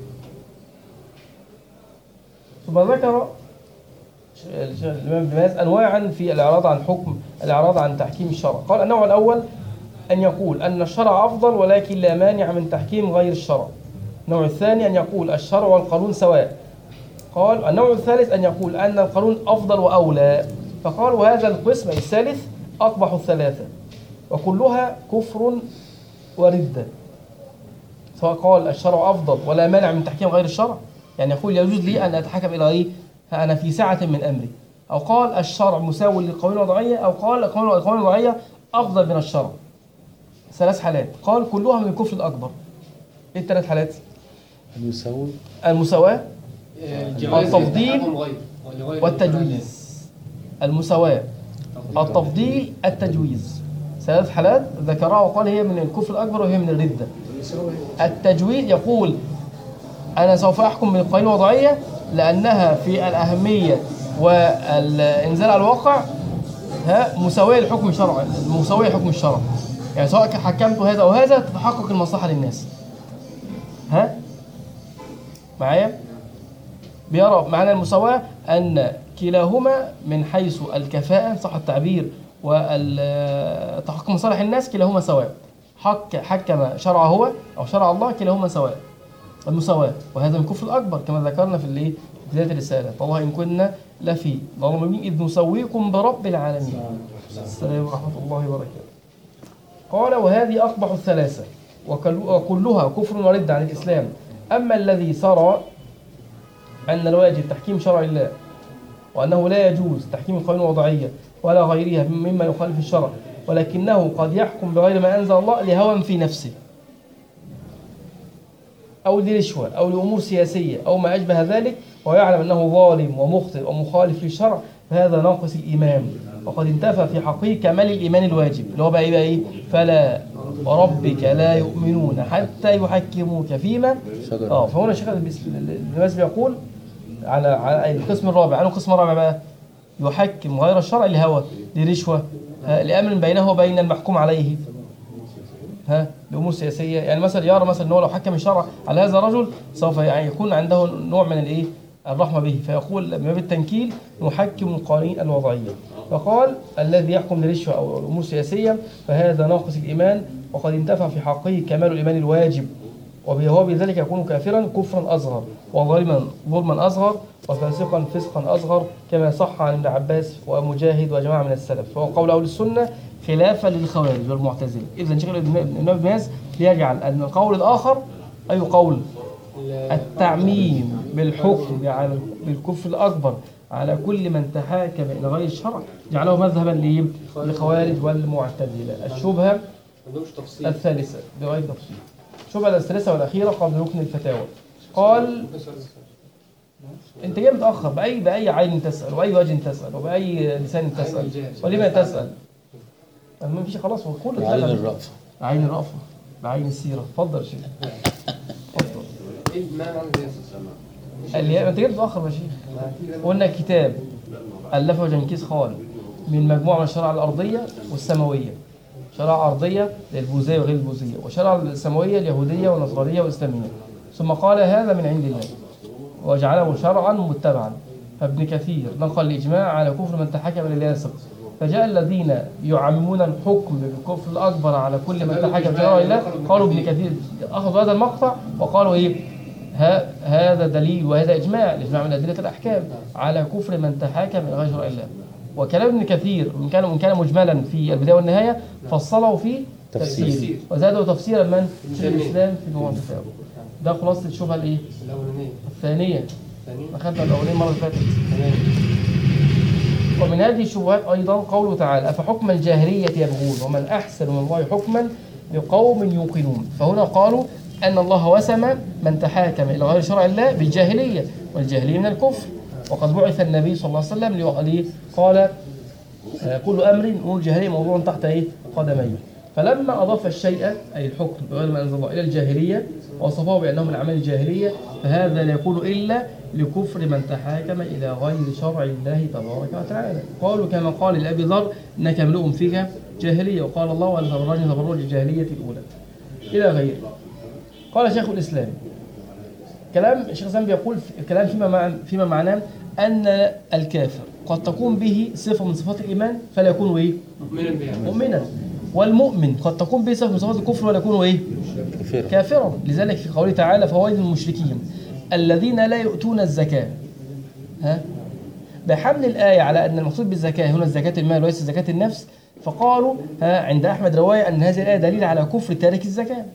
ثم ذكر الإمام ابن باز أنواعا في الإعراض عن حكم الإعراض عن تحكيم الشرع. قال النوع الأول أن يقول أن الشرع أفضل ولكن لا مانع من تحكيم غير الشرع. النوع الثاني أن يقول الشرع والقانون سواء. قال النوع الثالث أن يقول أن القانون أفضل وأولى. فقال وهذا القسم الثالث أقبح الثلاثة وكلها كفر وردة. سواء قال الشرع أفضل ولا مانع من تحكيم غير الشرع، يعني يقول يجوز لي أن أتحكم إلى إيه؟ أنا في ساعة من أمري، أو قال الشرع مساوي للقوانين الوضعية، أو قال القوانين الوضعية أفضل من الشرع. ثلاث حالات قال كلها من الكفر الأكبر. إيه الثلاث حالات؟ المساوي المساواة الجواز التفضيل يتحكم غير ولغير والتجويز. المساواة، التفضيل، التجويز. ثلاث حالات ذكرها وقال هي من الكفر الأكبر وهي من الردة. التجويز يقول أنا سوف أحكم بالقوانين الوضعية لأنها في الأهمية والإنزال على الواقع ها مساوية لحكم الشرع، مساوية لحكم الشرع. يعني سواء حكمت هذا أو هذا تتحقق المصلحة للناس. ها معايا؟ بيرى معنى المساواة أن كلاهما من حيث الكفاءة صح التعبير وتحقق مصالح الناس كلاهما سواء. حك حكم شرع هو أو شرع الله كلاهما سواء. المساواة، وهذا من الكفر الأكبر كما ذكرنا في الإيه؟ بداية الرسالة. والله إن كنا لفي ضلال مبين إذ نسويكم برب العالمين. السلام ورحمة الله وبركاته. قال وهذه أقبح الثلاثة وكلها كفر ورد عن الإسلام. أما الذي سرى أن الواجب تحكيم شرع الله وأنه لا يجوز تحكيم القوانين الوضعية ولا غيرها مما يخالف الشرع، ولكنه قد يحكم بغير ما أنزل الله لهوى في نفسه أو لرشوة أو لأمور سياسية أو ما أشبه ذلك، ويعلم أنه ظالم ومخطئ ومخالف للشرع، فهذا ناقص الإيمان وقد انتفى في حقه كمال الإيمان الواجب اللي هو بقى إيه بقى إيه؟ فلا وربك لا يؤمنون حتى يحكموك فيما اه فهنا الشيخ ابن باز بيقول على على القسم الرابع. عنه القسم الرابع بقى يحكم غير الشرع لهوى لرشوة لأمر بينه وبين المحكوم عليه ها لأمور سياسية. يعني مثلا يرى مثلا ان هو لو حكم الشرع على هذا الرجل سوف يعني يكون عنده نوع من الايه الرحمة به، فيقول من باب التنكيل نحكم القوانين الوضعية. فقال الذي يحكم لرشوة أو أمور سياسية فهذا ناقص الإيمان وقد انتفى في حقه كمال الإيمان الواجب، وهو بذلك يكون كافرا كفرا أصغر وظالما ظلما أصغر وفاسقا فسقا أصغر كما صح عن ابن عباس ومجاهد وجماعة من السلف. فهو قول أهل السنة خلافا للخوارج والمعتزلة. إذن شيخ ابن باز يجعل أن القول الآخر أي قول التعميم بالحكم على بالكفر الأكبر على كل من تحاكم إلى غير الشرع جعله مذهبا للخوارج والمعتزلة. الشبهة الثالثة بغير تفصيل. الشبهة الثالثة والأخيرة قبل ركن الفتاوى. قال أنت جاي متأخر بأي بأي عين تسأل وأي وجه تسأل وبأي لسان تسأل ولما تسأل ما فيش خلاص هو كله عين الرأفة عين الرأفة بعين السيرة. اتفضل يا شيخ اتفضل. ايه ما معنى اللي انت جاي متأخر يا شيخ. قلنا كتاب ألفه جنكيز خان من مجموعة من الشرائع الأرضية والسماوية، شرائع أرضية للبوذية وغير البوذية، وشرائع السماوية اليهودية والنصرانية والإسلامية، ثم قال هذا من عند الله وجعله شرعا متبعا. فابن كثير نقل الإجماع على كفر من تحكم للياسق، فجاء الذين يعممون الحكم بالكفر الأكبر على كل من تحكم شرع الله قالوا ابن كثير أخذوا هذا المقطع وقالوا إيه ها هذا دليل وهذا إجماع الإجماع من أدلة الأحكام على كفر من تحاكم إلى غير شرع الله. وكلام ابن كثير من كان من كان مجملا في البداية والنهاية فصله في تفسير وزاده تفسيرا من شيخ الإسلام في مجموع الفتاوى. ده خلاصة الشبهة الإيه؟ الأولانية الثانية. الثانية أخذنا الأولانية مرة فاتت. ومن هذه الشبهات أيضا قوله تعالى أفحكم الجاهلية يبغون ومن أحسن من الله حكما لقوم يوقنون. فهنا قالوا أن الله وسم من تحاكم إلى غير شرع الله بالجاهلية، والجاهلية من الكفر. وقد بعث النبي صلى الله عليه وسلم قال كل أمر نور الجاهلية موضوع تحت إيه قدميه. فلما أضاف الشيء أي الحكم بغير ما أنزل الله إلى الجاهلية وصفه بأنه من أعمال الجاهلية فهذا لا يكون إلا لكفر من تحاكم إلى غير شرع الله تبارك وتعالى. قالوا كما قال لأبي ذر إنك امرؤ فيك جاهلية، وقال الله ولا تبرجن تبرج الجاهلية الأولى إلى غيره. قال شيخ الإسلام كلام الشيخ الإسلام بيقول كلام فيما معنى فيما معناه أن الكافر قد تكون به صفة من صفات الإيمان فلا يكون إيه؟ مؤمنا بها مؤمنا، والمؤمن قد تكون به صفة من صفات الكفر ولا يكون إيه؟ كافرا. كافرا. لذلك في قوله تعالى فويل للمشركين الذين لا يؤتون الزكاة. ها؟ بحمل الآية على أن المقصود بالزكاة هنا الزكاة المال وليس زكاة النفس، فقالوا ها عند أحمد رواية أن هذه الآية دليل على كفر تارك الزكاة.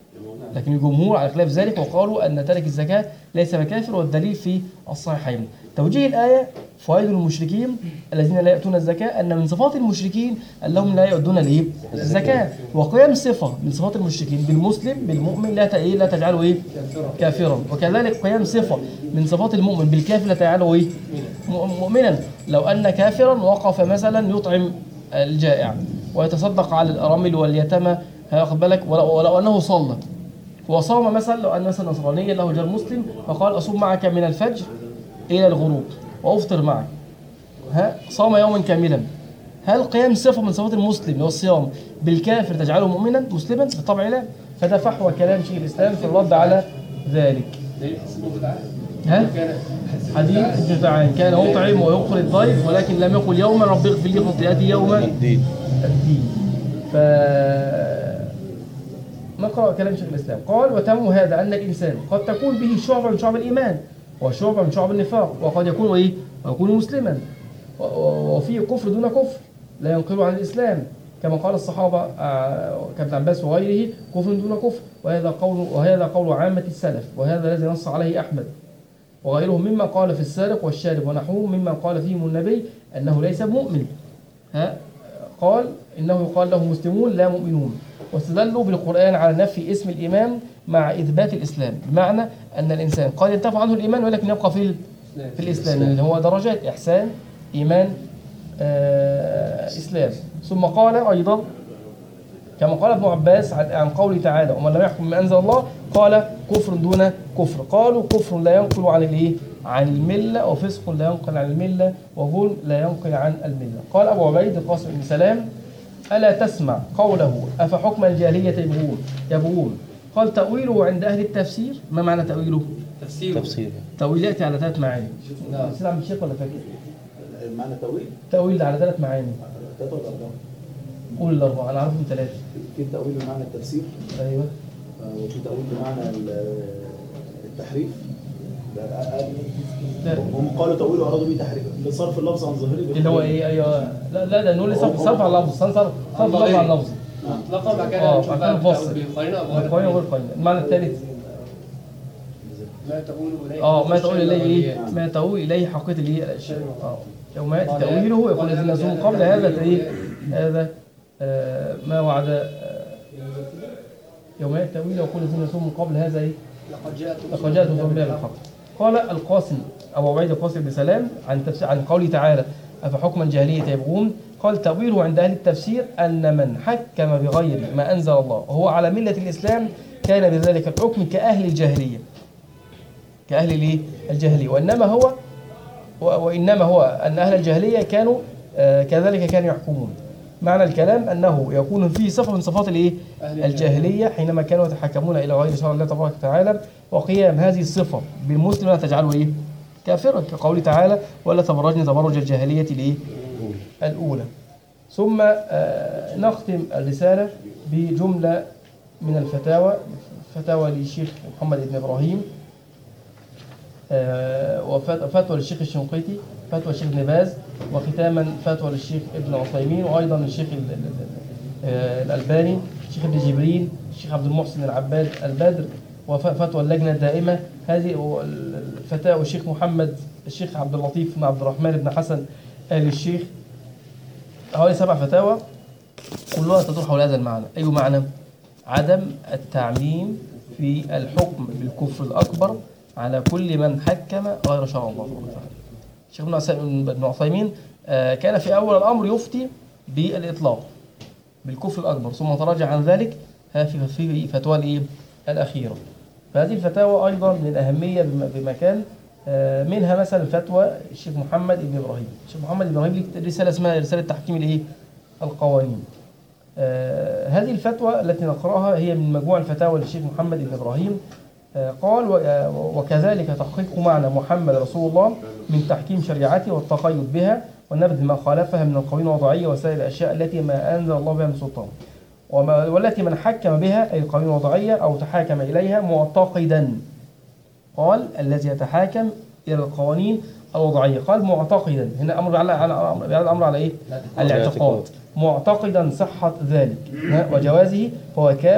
لكن الجمهور على خلاف ذلك وقالوا أن تارك الزكاة ليس بكافر، والدليل في الصحيحين. توجيه الآية: فوائد المشركين الذين لا يأتون الزكاة، أن من صفات المشركين أنهم لا يؤدون الإيه؟ الزكاة، وقيام صفة من صفات المشركين بالمسلم بالمؤمن لا تأيه لا تجعله إيه؟ كافرا، وكذلك قيام صفة من صفات المؤمن بالكافر لا تجعله إيه؟ مؤمنا. لو أن كافرا وقف مثلا يطعم الجائع ويتصدق على الأرامل واليتامى، هياخد بالك، ولو, ولو أنه صلى وصام مثلا، لو أن مثلا نصرانيا له جار مسلم فقال أصوم معك من الفجر إلى الغروب وأفطر معك، ها صام يوما كاملا، هل قيام صفة من صفات المسلم والصيام بالكافر تجعله مؤمنا مسلما؟ بالطبع لا. فده فحوى كلام شيخ الإسلام في الرد على ذلك. ها؟ حديث جدعان كان يطعم ويقري الضيف ولكن لم يقل يوما رب اغفر لي خطيئتي يوم الدين. ف نقرأ كلام شيخ الإسلام. قال: وتم هذا أن الإنسان قد تكون به شعبة من شعب الإيمان وشعبة من شعب النفاق، وقد يكون إيه؟ ويكون مسلما، وفيه كفر دون كفر لا ينقل عن الإسلام، كما قال الصحابة كابن عباس وغيره: كفر دون كفر. وهذا قول وهذا قول عامة السلف، وهذا الذي نص عليه أحمد وغيرهم مما قال في السارق والشارب ونحوه مما قال فيهم النبي أنه ليس مؤمن. ها؟ قال إنه يقال له مسلمون لا مؤمنون، واستدلوا بالقرآن على نفي اسم الإيمان مع إثبات الإسلام، بمعنى أن الإنسان قد ينتفع عنه الإيمان ولكن يبقى في في الإسلام، اللي هو درجات: إحسان، إيمان، آه، إسلام. ثم قال أيضا كما قال ابن عباس عن قوله تعالى: ومن لم يحكم بما أنزل الله قال كفر دون كفر. قالوا: كفر لا ينقل عن الإيه؟ عن الملة، وفسق لا ينقل عن الملة، وظلم لا ينقل عن الملة. قال أبو عبيد القاسم بن سلام: ألا تسمع قوله أفحكم الجاهلية يبغون يبغون قال: تأويله عند أهل التفسير. ما معنى تأويله؟ تفسير تفسير تأويل يأتي على ثلاث معاني. نعم. تفسير عم الشيخ ولا فاكر؟ معنى تأويل تأويل على ثلاث معاني. ثلاثة ولا أربعة؟ قول الأربعة، أنا عارفهم ثلاثة. في تأويل بمعنى التفسير، أيوه، آه، وفي تأويل بمعنى ال- التحريف. لا. هم قالوا تأويل وأرادوا به تحريف بصرف اللفظ عن ظاهره، اللي هو إيه؟ أيوه، لا لا ده نقول صرف صرف على اللفظ، صرف صرف اللفظ على اللفظ. مطلقا بعد كده اه نشوف بعد بقى كده نفصل. بالقرينه او بالقرينة وغير قرينة. المعنى الثالث: ما تقول اليه اه ما تقول إليه إيه؟ ما تقول إليه حقيقة الإيه؟ الأشياء. اه يوم يأتي تأويله يقول الذين نسوا من قبل هذا إيه؟ هذا آه ما وعد آه يوم يأتي تأويله يقول الذين نسوا من قبل هذا إيه؟ لقد جاءت لقد جاءت رسول الله بالحق. قال القاسم أبو عبيد القاسم بن سلام عن تفسير عن قوله تعالى: أفحكم الجاهلية يبغون. قال: تأويله عند أهل التفسير أن من حكم بغير ما أنزل الله وهو على ملة الإسلام كان بذلك الحكم كأهل الجاهلية، كأهل الإيه؟ الجاهلية، وإنما هو وإنما هو أن أهل الجاهلية كانوا آه كذلك كانوا يحكمون. معنى الكلام أنه يكون فيه صفة من صفات الإيه؟ الجاهلية حينما كانوا يتحكمون إلى غير شرع الله تبارك وتعالى، وقيام هذه الصفة بالمسلم لا تجعله إيه؟ كافرا، كقوله تعالى: ولا تبرجن تبرج الجاهلية الإيه؟ الأولى. ثم آه نختم الرسالة بجملة من الفتاوى، فتاوى للشيخ محمد بن إبراهيم، آه وفتوى للشيخ الشنقيطي، فتوى الشيخ ابن باز، وختاما فتوى للشيخ ابن عثيمين، وأيضا للشيخ الألباني، الشيخ ابن جبريل، الشيخ عبد المحسن العباد البدر، وفتوى اللجنة الدائمة. هذه الفتاوى الشيخ محمد الشيخ عبد اللطيف بن عبد الرحمن بن حسن آل الشيخ، حوالي سبع فتاوى كلها تدور حول هذا المعنى. أي معنى؟ عدم التعميم في الحكم بالكفر الأكبر على كل من حكم غير شرع الله سبحانه وتعالى. الشيخ ابن عثيمين كان في أول الأمر يفتي بالإطلاق بالكفر الأكبر، ثم تراجع عن ذلك في فتوى الإيه؟ الأخيرة. فهذه الفتاوى أيضا من الأهمية بمكان، منها مثلا فتوى الشيخ محمد بن إبراهيم. الشيخ محمد بن إبراهيم له رسالة اسمها رسالة تحكيم الإيه؟ القوانين. آه هذه الفتوى التي نقرأها هي من مجموع الفتاوى للشيخ محمد بن إبراهيم. آه قال: وكذلك تحقيق معنى محمد رسول الله من تحكيم شريعته والتقيد بها ونبذ ما خالفها من القوانين الوضعية وسائر الأشياء التي ما أنزل الله بها من سلطان، والتي من حكم بها أي القوانين الوضعية أو تحاكم إليها معتقدا. قال: الذي يتحاكم إلى القوانين الوضعية. قال: معتقدا، هنا أمر على على الأمر على إيه؟ الاعتقاد، معتقدا صحة ذلك وجوازه، فهو كافر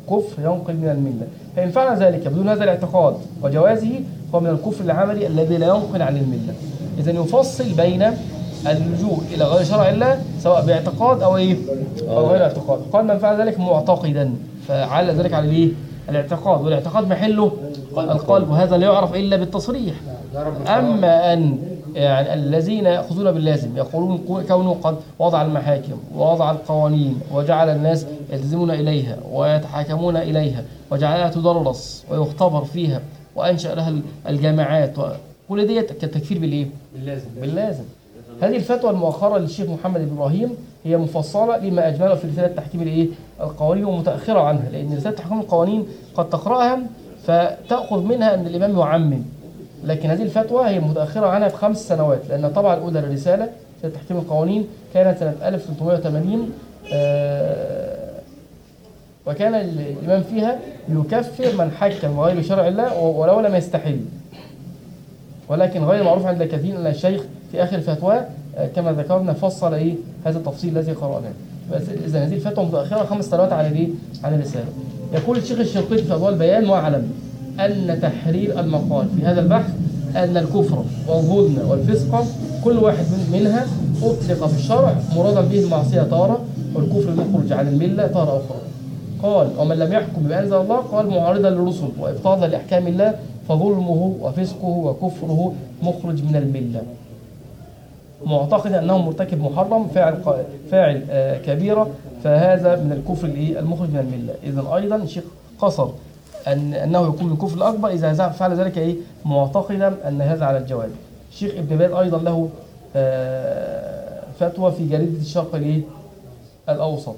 كفر ينقل من الملة. فإن فعل ذلك بدون هذا الاعتقاد وجوازه فهو من الكفر العملي الذي لا ينقل عن الملة. إذن يفصل بين اللجوء إلى غير شرع الله سواء باعتقاد أو إيه أو غير اعتقاد. قال من فعل ذلك معتقدا فعل ذلك على الإيه الاعتقاد، والاعتقاد محله القلب، وهذا لا يعرف إلا بالتصريح. أما أن يعني الذين يأخذون باللازم يقولون كونه قد وضع المحاكم ووضع القوانين وجعل الناس يلتزمون إليها ويتحاكمون إليها وجعلها تدرس ويختبر فيها وأنشأ لها الجامعات، كل ديت كالتكفير بالإيه؟ باللازم. باللازم. هذه الفتوى المؤخرة للشيخ محمد بن إبراهيم هي مفصلة لما أجمله في رسالة تحكيم الإيه؟ القوانين ومتأخرة عنها، لأن رسالة تحكيم القوانين قد تقرأها فتأخذ منها أن الإمام يعمم، لكن هذه الفتوى هي متأخرة عنها بخمس سنوات، لأن طبعا الأولى للرسالة في تحكيم القوانين كانت سنة ألف وثلاثمائة وثمانين، آه وكان الإمام فيها يكفر من حكم غير شرع الله ولو لم يستحل، ولكن غير معروف عند الكثير أن الشيخ في آخر فتوى آه كما ذكرنا فصل إيه هذا التفصيل الذي قرأناه. بس إذا هذه الفتوى متأخرة خمس سنوات عن الإيه عن الرسالة. يقول الشيخ الشنقيطي في أضواء البيان: واعلم أن تحرير المقال في هذا البحث أن الكفر والظلم والفسق كل واحد منها أطلق في الشرع مرادا به المعصية تارة والكفر المخرج عن الملة تارة أخرى. قال: ومن لم يحكم بما أنزل الله قال معارضا للرسل وإبطالا لأحكام الله فظلمه وفسقه وكفره مخرج من الملة، معتقد أنه مرتكب محرم فاعل فاعل آه كبيرة، فهذا من الكفر المخرج من الملة. إذن أيضا الشيخ قصر أن أنه يكون من الكفر الأكبر إذا فعل ذلك إيه معتقدا أن هذا على الجواز. الشيخ ابن باز أيضا له آه فتوى في جريدة الشرق الإيه الأوسط.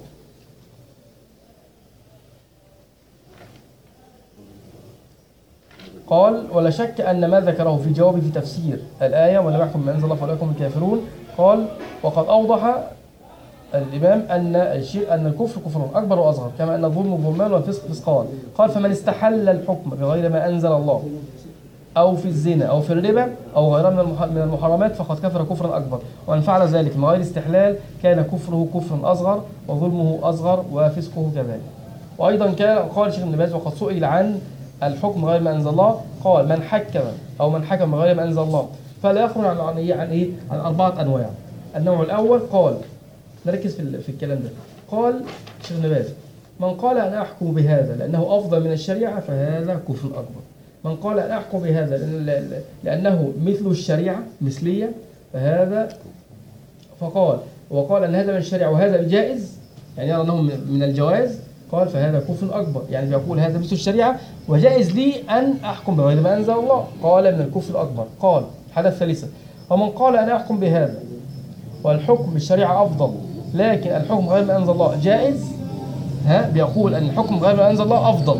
قال: ولا شك أن ما ذكره في جوابه في تفسير الآية ولم يحكم بما أنزل الله فأولئك هم الكافرون، قال: وقد أوضح الإمام أن الشيء أن الكفر كفر أكبر وأصغر كما أن الظلم ظلمان والفسق فسقان. قال: فمن استحل الحكم بغير ما أنزل الله أو في الزنا أو في الربا أو غيرها من المحرمات فقد كفر كفرا أكبر، ومن فعل ذلك من غير استحلال كان كفره كفرا أصغر وظلمه أصغر وفسقه كذلك. وأيضا كان قال الشيخ ابن باز: وقد سئل عن الحكم غير ما أنزل الله قال: من حكم أو من حكم بغير ما أنزل الله فلا يخرج عن عن إيه عن إيه عن أربعة أنواع. النوع الأول قال، نركز في في الكلام ده، قال الشيخ ابن باز: من قال أنا أحكم بهذا لأنه أفضل من الشريعة فهذا كفر أكبر. من قال أنا أحكم بهذا لأنه مثل الشريعة مثلية فهذا فقال وقال أن هذا من الشريعة وهذا جائز، يعني يرى أنه من الجواز، قال فهذا كفر أكبر، يعني يقول هذا مثل الشريعة وجائز لي أن أحكم بغير ما أنزل الله، قال من الكفر الأكبر. قال الحالة الثالثة: ومن قال أنا أحكم بهذا والحكم بالشريعة أفضل لكن الحكم غير ما أنزل الله جائز، ها بيقول أن الحكم غير ما أنزل الله أفضل،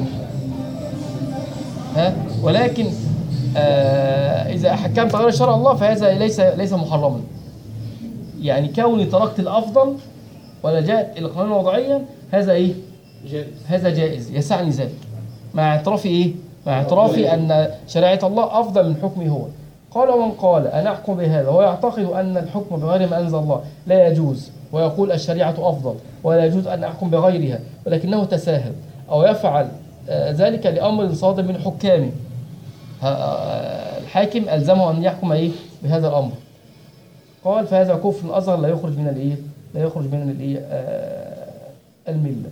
ها ولكن آه إذا حكمت غير شرع الله فهذا ليس ليس محرما، يعني كوني تركت الأفضل ولجأت إلى القانون الوضعية هذا إيه؟ جائز. هذا جائز يسعني ذلك مع اعترافي إيه؟ مع اعترافي أن شريعة الله أفضل من حكمي هو. قال: ومن قال أنا أحكم بهذا ويعتقد أن الحكم بغير ما أنزل الله لا يجوز ويقول الشريعة أفضل ولا يجوز أن أحكم بغيرها ولكنه تساهل أو يفعل ذلك لأمر صادر من حكامه، الحاكم ألزمه أن يحكم إيه بهذا الأمر، قال فهذا كفر أصغر لا يخرج من الإيه لا يخرج من الإيه الملة.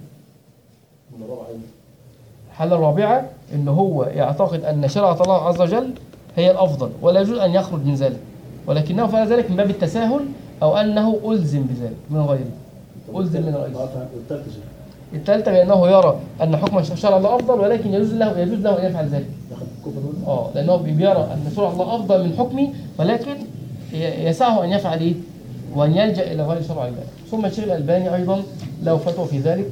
الحالة الرابعة إن هو يعتقد أن شريعة الله عز وجل هي الأفضل ولا يجوز أن يخرج من ذلك، ولكنه فعل ذلك من باب التساهل أو أنه ألزم بذلك من غيره، ألزم من غيره. الثالثة بأنه يرى أن حكم شرع الله أفضل ولكن يجوز له يجوز له أن يفعل ذلك. آه لأنه بيرى أن شرع الله أفضل من حكمي ولكن يسعه أن يفعل إيه وأن يلجأ إلى غير شرع الله. ثم الشيخ الألباني أيضا له فتوى في ذلك،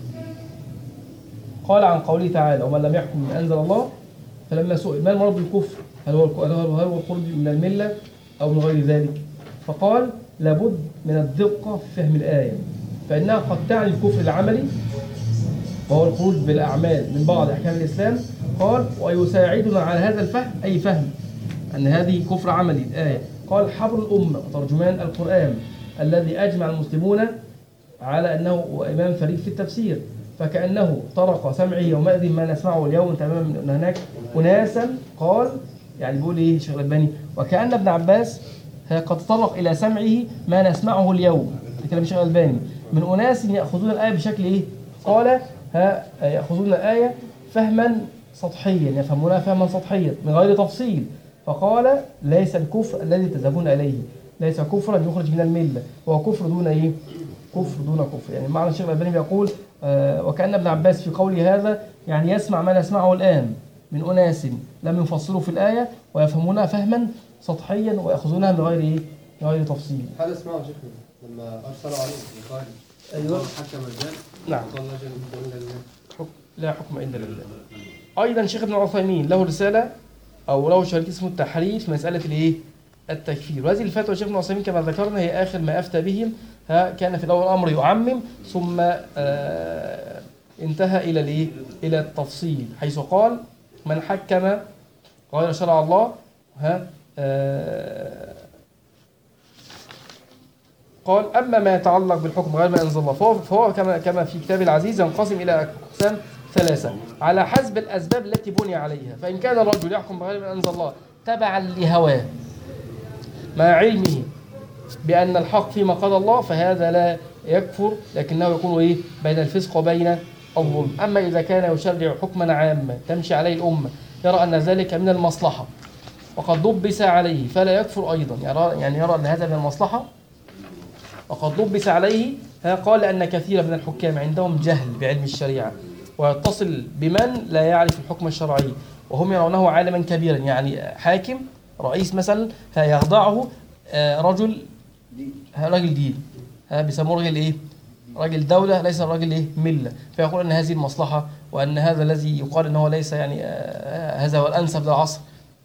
قال عن قوله تعالى: ومن لم يحكم بما أنزل الله، فلما سئل ما المراد بالكفر هل هو هل هو الخروج من الملة أو من غير ذلك، فقال: لابد من الدقة في فهم الآية فإنها قد تعني الكفر العملي وهو الخروج بالأعمال من بعض أحكام الإسلام. قال: ويساعدنا على هذا الفهم أي فهم أن هذه كفر عملي الآية. قال: حبر الأمة وترجمان القرآن الذي أجمع المسلمون على أنه إمام فريد في التفسير، فكأنه طرق سمعه يومئذ ما نسمعه اليوم تماما من هناك أناسا قال، يعني بيقول إيه الشيخ الألباني، وكأن ابن عباس قد تطرق إلى سمعه ما نسمعه اليوم، ده كلام الشيخ الألباني، من أناس يأخذون الآية بشكل إيه؟ قال ها يأخذون الآية فهما سطحيا، يفهمونها فهما سطحيا من غير تفصيل، فقال ليس الكفر الذي تذهبون إليه، ليس كفرا يخرج من الملة، هو كفر دون إيه؟ كفر دون كفر. يعني معنى الشيخ الألباني بيقول آه وكأن ابن عباس في قوله هذا يعني يسمع ما نسمعه الآن من أناس لم يفصلوا في الآية ويفهمونها فهما سطحيا ويأخذونها من غير إيه؟ من غير تفصيل. هذا اسمعوا شيخنا لما أرسلوا عليه القائد أيوه حكم الرجال نعم قال لا جل إلا لله حكم لا حكم إلا لله. أيضا شيخ ابن عثيمين له رسالة أو له شريك اسمه التحرير في مسألة الإيه؟ التكفير، وهذه الفتوى شيخ ابن عثيمين كما ذكرنا هي آخر ما أفتى بهم. ها كان في الأول أمر يعمم ثم آه انتهى إلى الإيه؟ إلى التفصيل، حيث قال من حكم غير شرع الله ها آه قال أما ما يتعلق بالحكم غير ما أنزل الله فهو, فهو كما كما في كتاب العزيز ينقسم إلى أقسام ثلاثة على حسب الأسباب التي بني عليها. فإن كان الرجل يحكم بغير ما أنزل الله تبعا لهواه مع علمه بأن الحق فيما قضى الله فهذا لا يكفر، لكنه يكون إيه؟ بين الفسق وبين الظلم. أما إذا كان يشرع حكما عاما تمشي عليه الأمة يرى أن ذلك من المصلحة وقد ضبس عليه فلا يكفر أيضا، يرى يعني يرى أن هذا من المصلحة وقد ضبس عليه. قال أن كثير من الحكام عندهم جهل بعلم الشريعة ويتصل بمن لا يعرف الحكم الشرعي وهم يرونه عالما كبيرا، يعني حاكم رئيس مثلا يخضعه رجل راجل دين بيسموه راجل ايه؟ راجل دولة ليس راجل ايه؟ ملة، فيقول ان هذه المصلحة وان هذا الذي يقال انه ليس يعني هذا هو الانسب للعصر.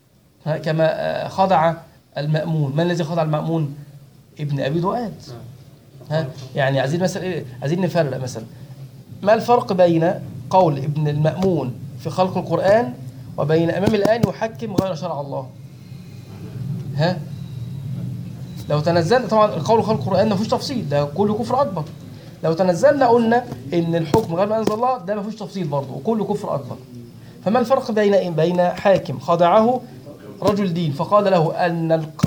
كما خضع المأمون، من الذي خضع المأمون؟ ابن ابي دؤاد. ها يعني عايزين مثلا ايه؟ عايزين نفرق مثلا ما الفرق بين قول ابن المأمون في خلق القرآن وبين امام الآن يحكم غير شرع الله؟ ها لو تنزلنا طبعا القول خلق القرآن ما فيهوش تفصيل، ده كله كفر أكبر. لو تنزلنا قلنا إن الحكم غير ما أنزل الله ده ما فيهوش تفصيل برضه وكله كفر أكبر. فما الفرق بين بين حاكم خضعه رجل دين فقال له أن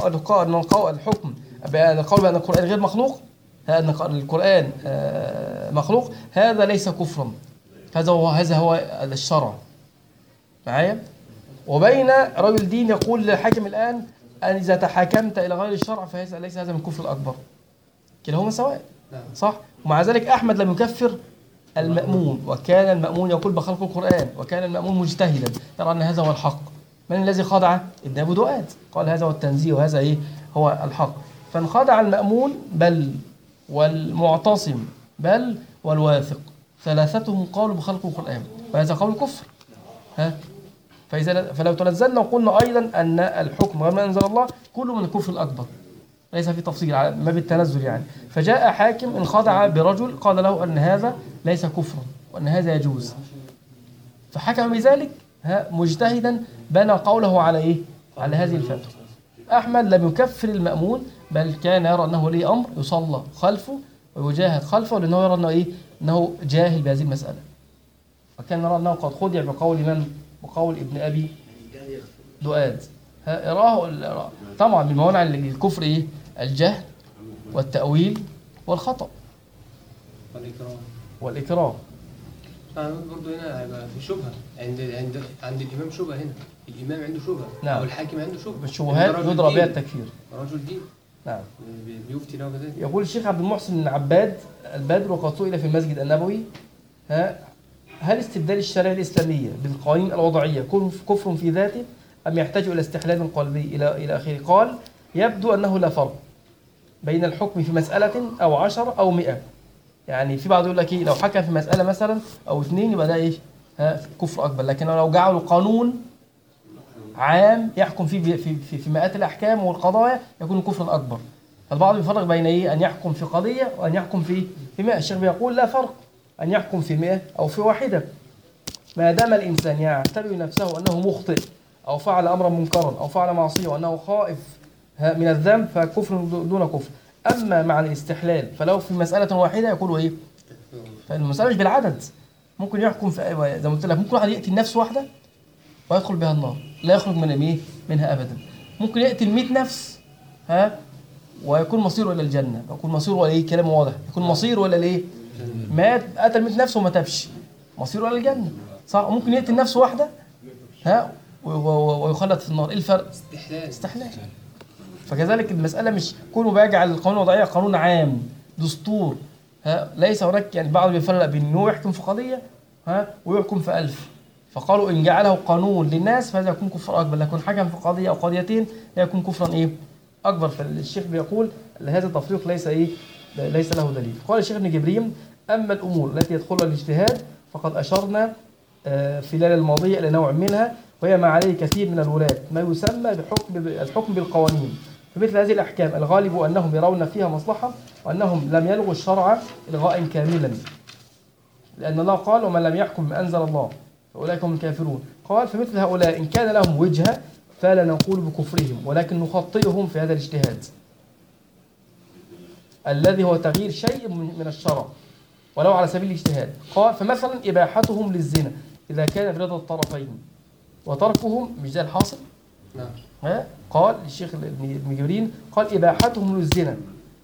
الحكم بأن القول بأن القرآن غير مخلوق، أن القرآن مخلوق، هذا ليس كفرا، هذا هو هذا هو الشرع معايا. وبين رجل دين يقول للحاكم الآن أن إذا تحاكمت إلى غير الشرع فهذا ليس هذا من الكفر الأكبر، كلاهما سواء صح. ومع ذلك أحمد لم يكفر المأمون، وكان المأمون يقول بخلق القرآن، وكان المأمون مجتهدا يرى أن هذا هو الحق. من الذي خضع؟ ابن أبي دؤاد قال هذا هو التنزيه وهذا إيه هو الحق. فانخضع المأمون بل والمعتصم بل والواثق ثلاثتهم قالوا بخلق القرآن وهذا قول كفر. ها فإذا فلو تنزلنا وقلنا أيضا أن الحكم غير ما أنزل الله كله من الكفر الأكبر ليس في تفصيل ما بالتنزل يعني. فجاء حاكم انخدع برجل قال له أن هذا ليس كفرا وأن هذا يجوز، فحكم بذلك مجتهدا بنى قوله على إيه؟ على هذه الفتوى. أحمد لم يكفر المأمون بل كان يرى أنه ولي أمر يصلى خلفه ويجاهد خلفه لأنه يرى أنه إيه؟ أنه جاهل بهذه المسألة، وكان يرى أنه قد خدع بقول من؟ وقول ابن أبي دؤاد. إراه طبعا من موانع الكفر إيه؟ الجهل والتأويل والخطأ والإكرام والإكرام. برضه هنا هيبقى في شبهة عند عند عند الإمام، شبهة هنا الإمام عنده شبهة نعم. أو الحاكم عنده شبهة، بالشبهات يدرى بها التكفير. رجل دين نعم بيفتي له كذلك. يقول الشيخ عبد المحسن بن عباد البدر وقد سئل في المسجد النبوي ها هل استبدال الشريعة الإسلامية بالقوانين الوضعية كفر في ذاته أم يحتاج إلى استحلال قلبي إلى إلى آخره؟ قال يبدو أنه لا فرق بين الحكم في مسألة أو عشر أو مئة. يعني في بعض يقول لك إيه لو حكم في مسألة مثلا أو اثنين يبقى ده إيه ها كفر أكبر، لكن لو جعلوا قانون عام يحكم فيه في في, في مئات الأحكام والقضايا يكون كفرا أكبر. البعض يفرق بين إيه أن يحكم في قضية وأن يحكم في في مئة. الشيخ بيقول لا فرق أن يحكم في مئة أو في واحدة ما دام الإنسان يعتبر نفسه أنه مخطئ أو فعل أمرا منكرا أو فعل معصية وأنه خائف من الذنب فكفر دون كفر. أما مع الاستحلال فلو في مسألة واحدة يقولوا إيه؟ فالمسألة مش بالعدد، ممكن يحكم في أي- زي ما قلت لك ممكن واحد يقتل نفس واحده ويدخل بها النار لا يخرج من ايه منها ابدا. ممكن يقتل مئة نفس ها ويكون مصيره الى الجنه، يكون مصيره الى ايه؟ كلام واضح، يكون مصيره الى الايه؟ مات قتل مئة نفس وما تابش، مصيره الى الجنه صح. ممكن يقتل نفس واحده ها و- و- ويخلد في النار. ايه الفرق؟ استحلال. استحلال. فكذلك المساله مش كونه بيجعل القانون الوضعيه قانون عام دستور ها، ليس هناك يعني بعض بيفرق بين انه يحكم في قضيه ها ويحكم في ألف، فقالوا ان جعله قانون للناس فهذا يكون كفر اكبر، لكن حكم في قضيه او قضيتين يكون كفرا ايه؟ اكبر. فالشيخ بيقول ان هذا التفريق ليس ايه؟ ليس له دليل. قال الشيخ ابن جبريم: اما الامور التي يدخلها الاجتهاد فقد اشرنا آه، في الليله الماضيه الى نوع منها، وهي ما عليه كثير من الولاة ما يسمى بحكم الحكم بالقوانين. فمثل هذه الأحكام الغالب أنهم يرون فيها مصلحة وأنهم لم يلغوا الشرع إلغاء كاملا، لأن الله قال: ومن لم يحكم بما أنزل الله فأولئك هم الكافرون. قال: فمثل هؤلاء إن كان لهم وجهة فلا نقول بكفرهم، ولكن نخطئهم في هذا الاجتهاد الذي هو تغيير شيء من الشرع ولو على سبيل الاجتهاد. قال: فمثلا إباحتهم للزنا إذا كان برضا الطرفين وتركهم، مش ده الحاصل؟ نعم. ها؟ قال الشيخ ابن جبرين قال: إباحتهم للزنا.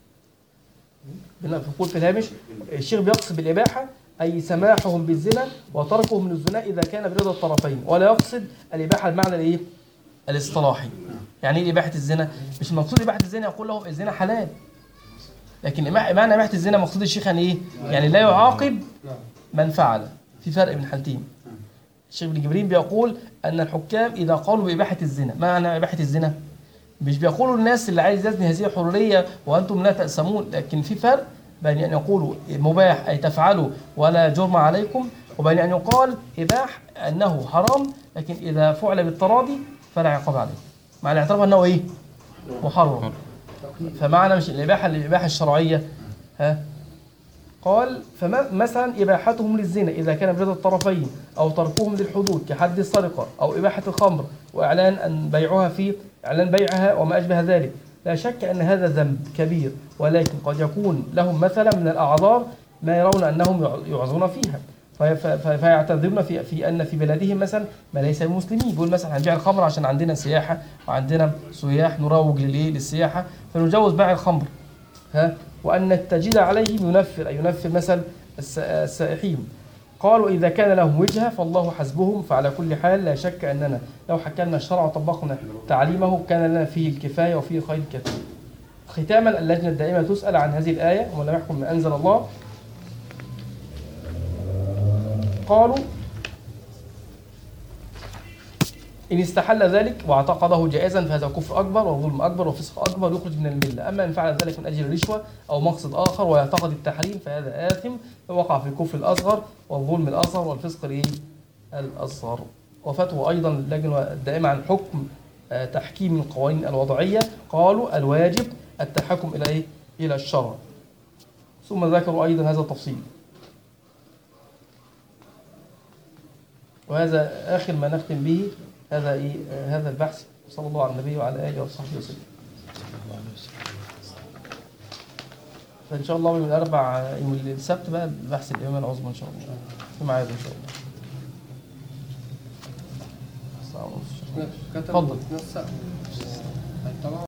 يقول في الهامش الشيخ بيقصد بالإباحة أي سماحهم بالزنا وتركهم للزنا إذا كان برضا الطرفين، ولا يقصد الإباحة بمعنى الإيه؟ الاصطلاحي. يعني إيه إباحة الزنا؟ مش المقصود إباحة الزنا يقول لهم الزنا حلال، لكن معنى إباحة الزنا مقصود الشيخ يعني إيه؟ يعني لا يعاقب من فعل. في فرق بين حالتين. الشيخ ابن جبرين بيقول أن الحكام إذا قالوا بإباحة الزنا، ما معنى إباحة الزنا؟ مش بيقولوا الناس اللي عايز يزني هذه حرية وأنتم لا تأسمون، لكن في فرق بين أن يقولوا مباح أي تفعلوا ولا جرم عليكم، وبين أن يقال إباح أنه حرام لكن إذا فعل بالتراضي فلا عقاب عليه، مع الاعتراف أنه إيه؟ محرم. فمعنى مش الإباحة الإباحة الشرعية ها؟ قال: فمثلا إباحتهم للزنا إذا كان برضا الطرفين أو تركهم للحدود كحد السرقة أو إباحة الخمر وإعلان أن بيعها في إعلان بيعها وما أشبه ذلك، لا شك أن هذا ذنب كبير، ولكن قد يكون لهم مثلا من الأعذار ما يرون أنهم يعذرون فيها فيعتذرون في, في أن في بلادهم مثلا ما ليس المسلمين. بيقول مثلا هنبيع الخمر عشان عندنا سياحة وعندنا سياح نروج للسياحة فنجوز بيع الخمر ها، وأن التجديد عليهم ينفر أي ينفر مثل السائحين. قالوا: إذا كان لهم وجهة فالله حسبهم. فعلى كل حال لا شك أننا لو حكمنا الشرع وطبقنا تعليمه كان لنا فيه الكفاية وفيه الخير الكثير. ختاما، اللجنة الدائمة تسأل عن هذه الآية: ومن لم يحكم ما أنزل الله. قالوا: إن استحل ذلك واعتقده جائزا فهذا كفر أكبر وظلم أكبر وفسق أكبر يخرج من الملة. أما إن فعل ذلك من أجل الرشوة أو مقصد آخر ويعتقد التحريم فهذا آثم، فوقع في الكفر الأصغر والظلم الأصغر والفسق الأصغر. وفتوى أيضا اللجنة الدائمة عن حكم تحكيم القوانين الوضعية. قالوا: الواجب التحكم إلى إيه؟ إلى الشرع. ثم ذكروا أيضا هذا التفصيل. وهذا آخر ما نختم به هذا إيه؟ هذا البحث. صلى الله على النبي وعلى آله وصحبه وسلم. فإن شاء الله من الأربع يوم السبت بقى بحث الإمامة العظمى إن شاء الله في ميعاد إن شاء الله. السلام عليكم. كتب اتفضل. نص ساعة. طبعا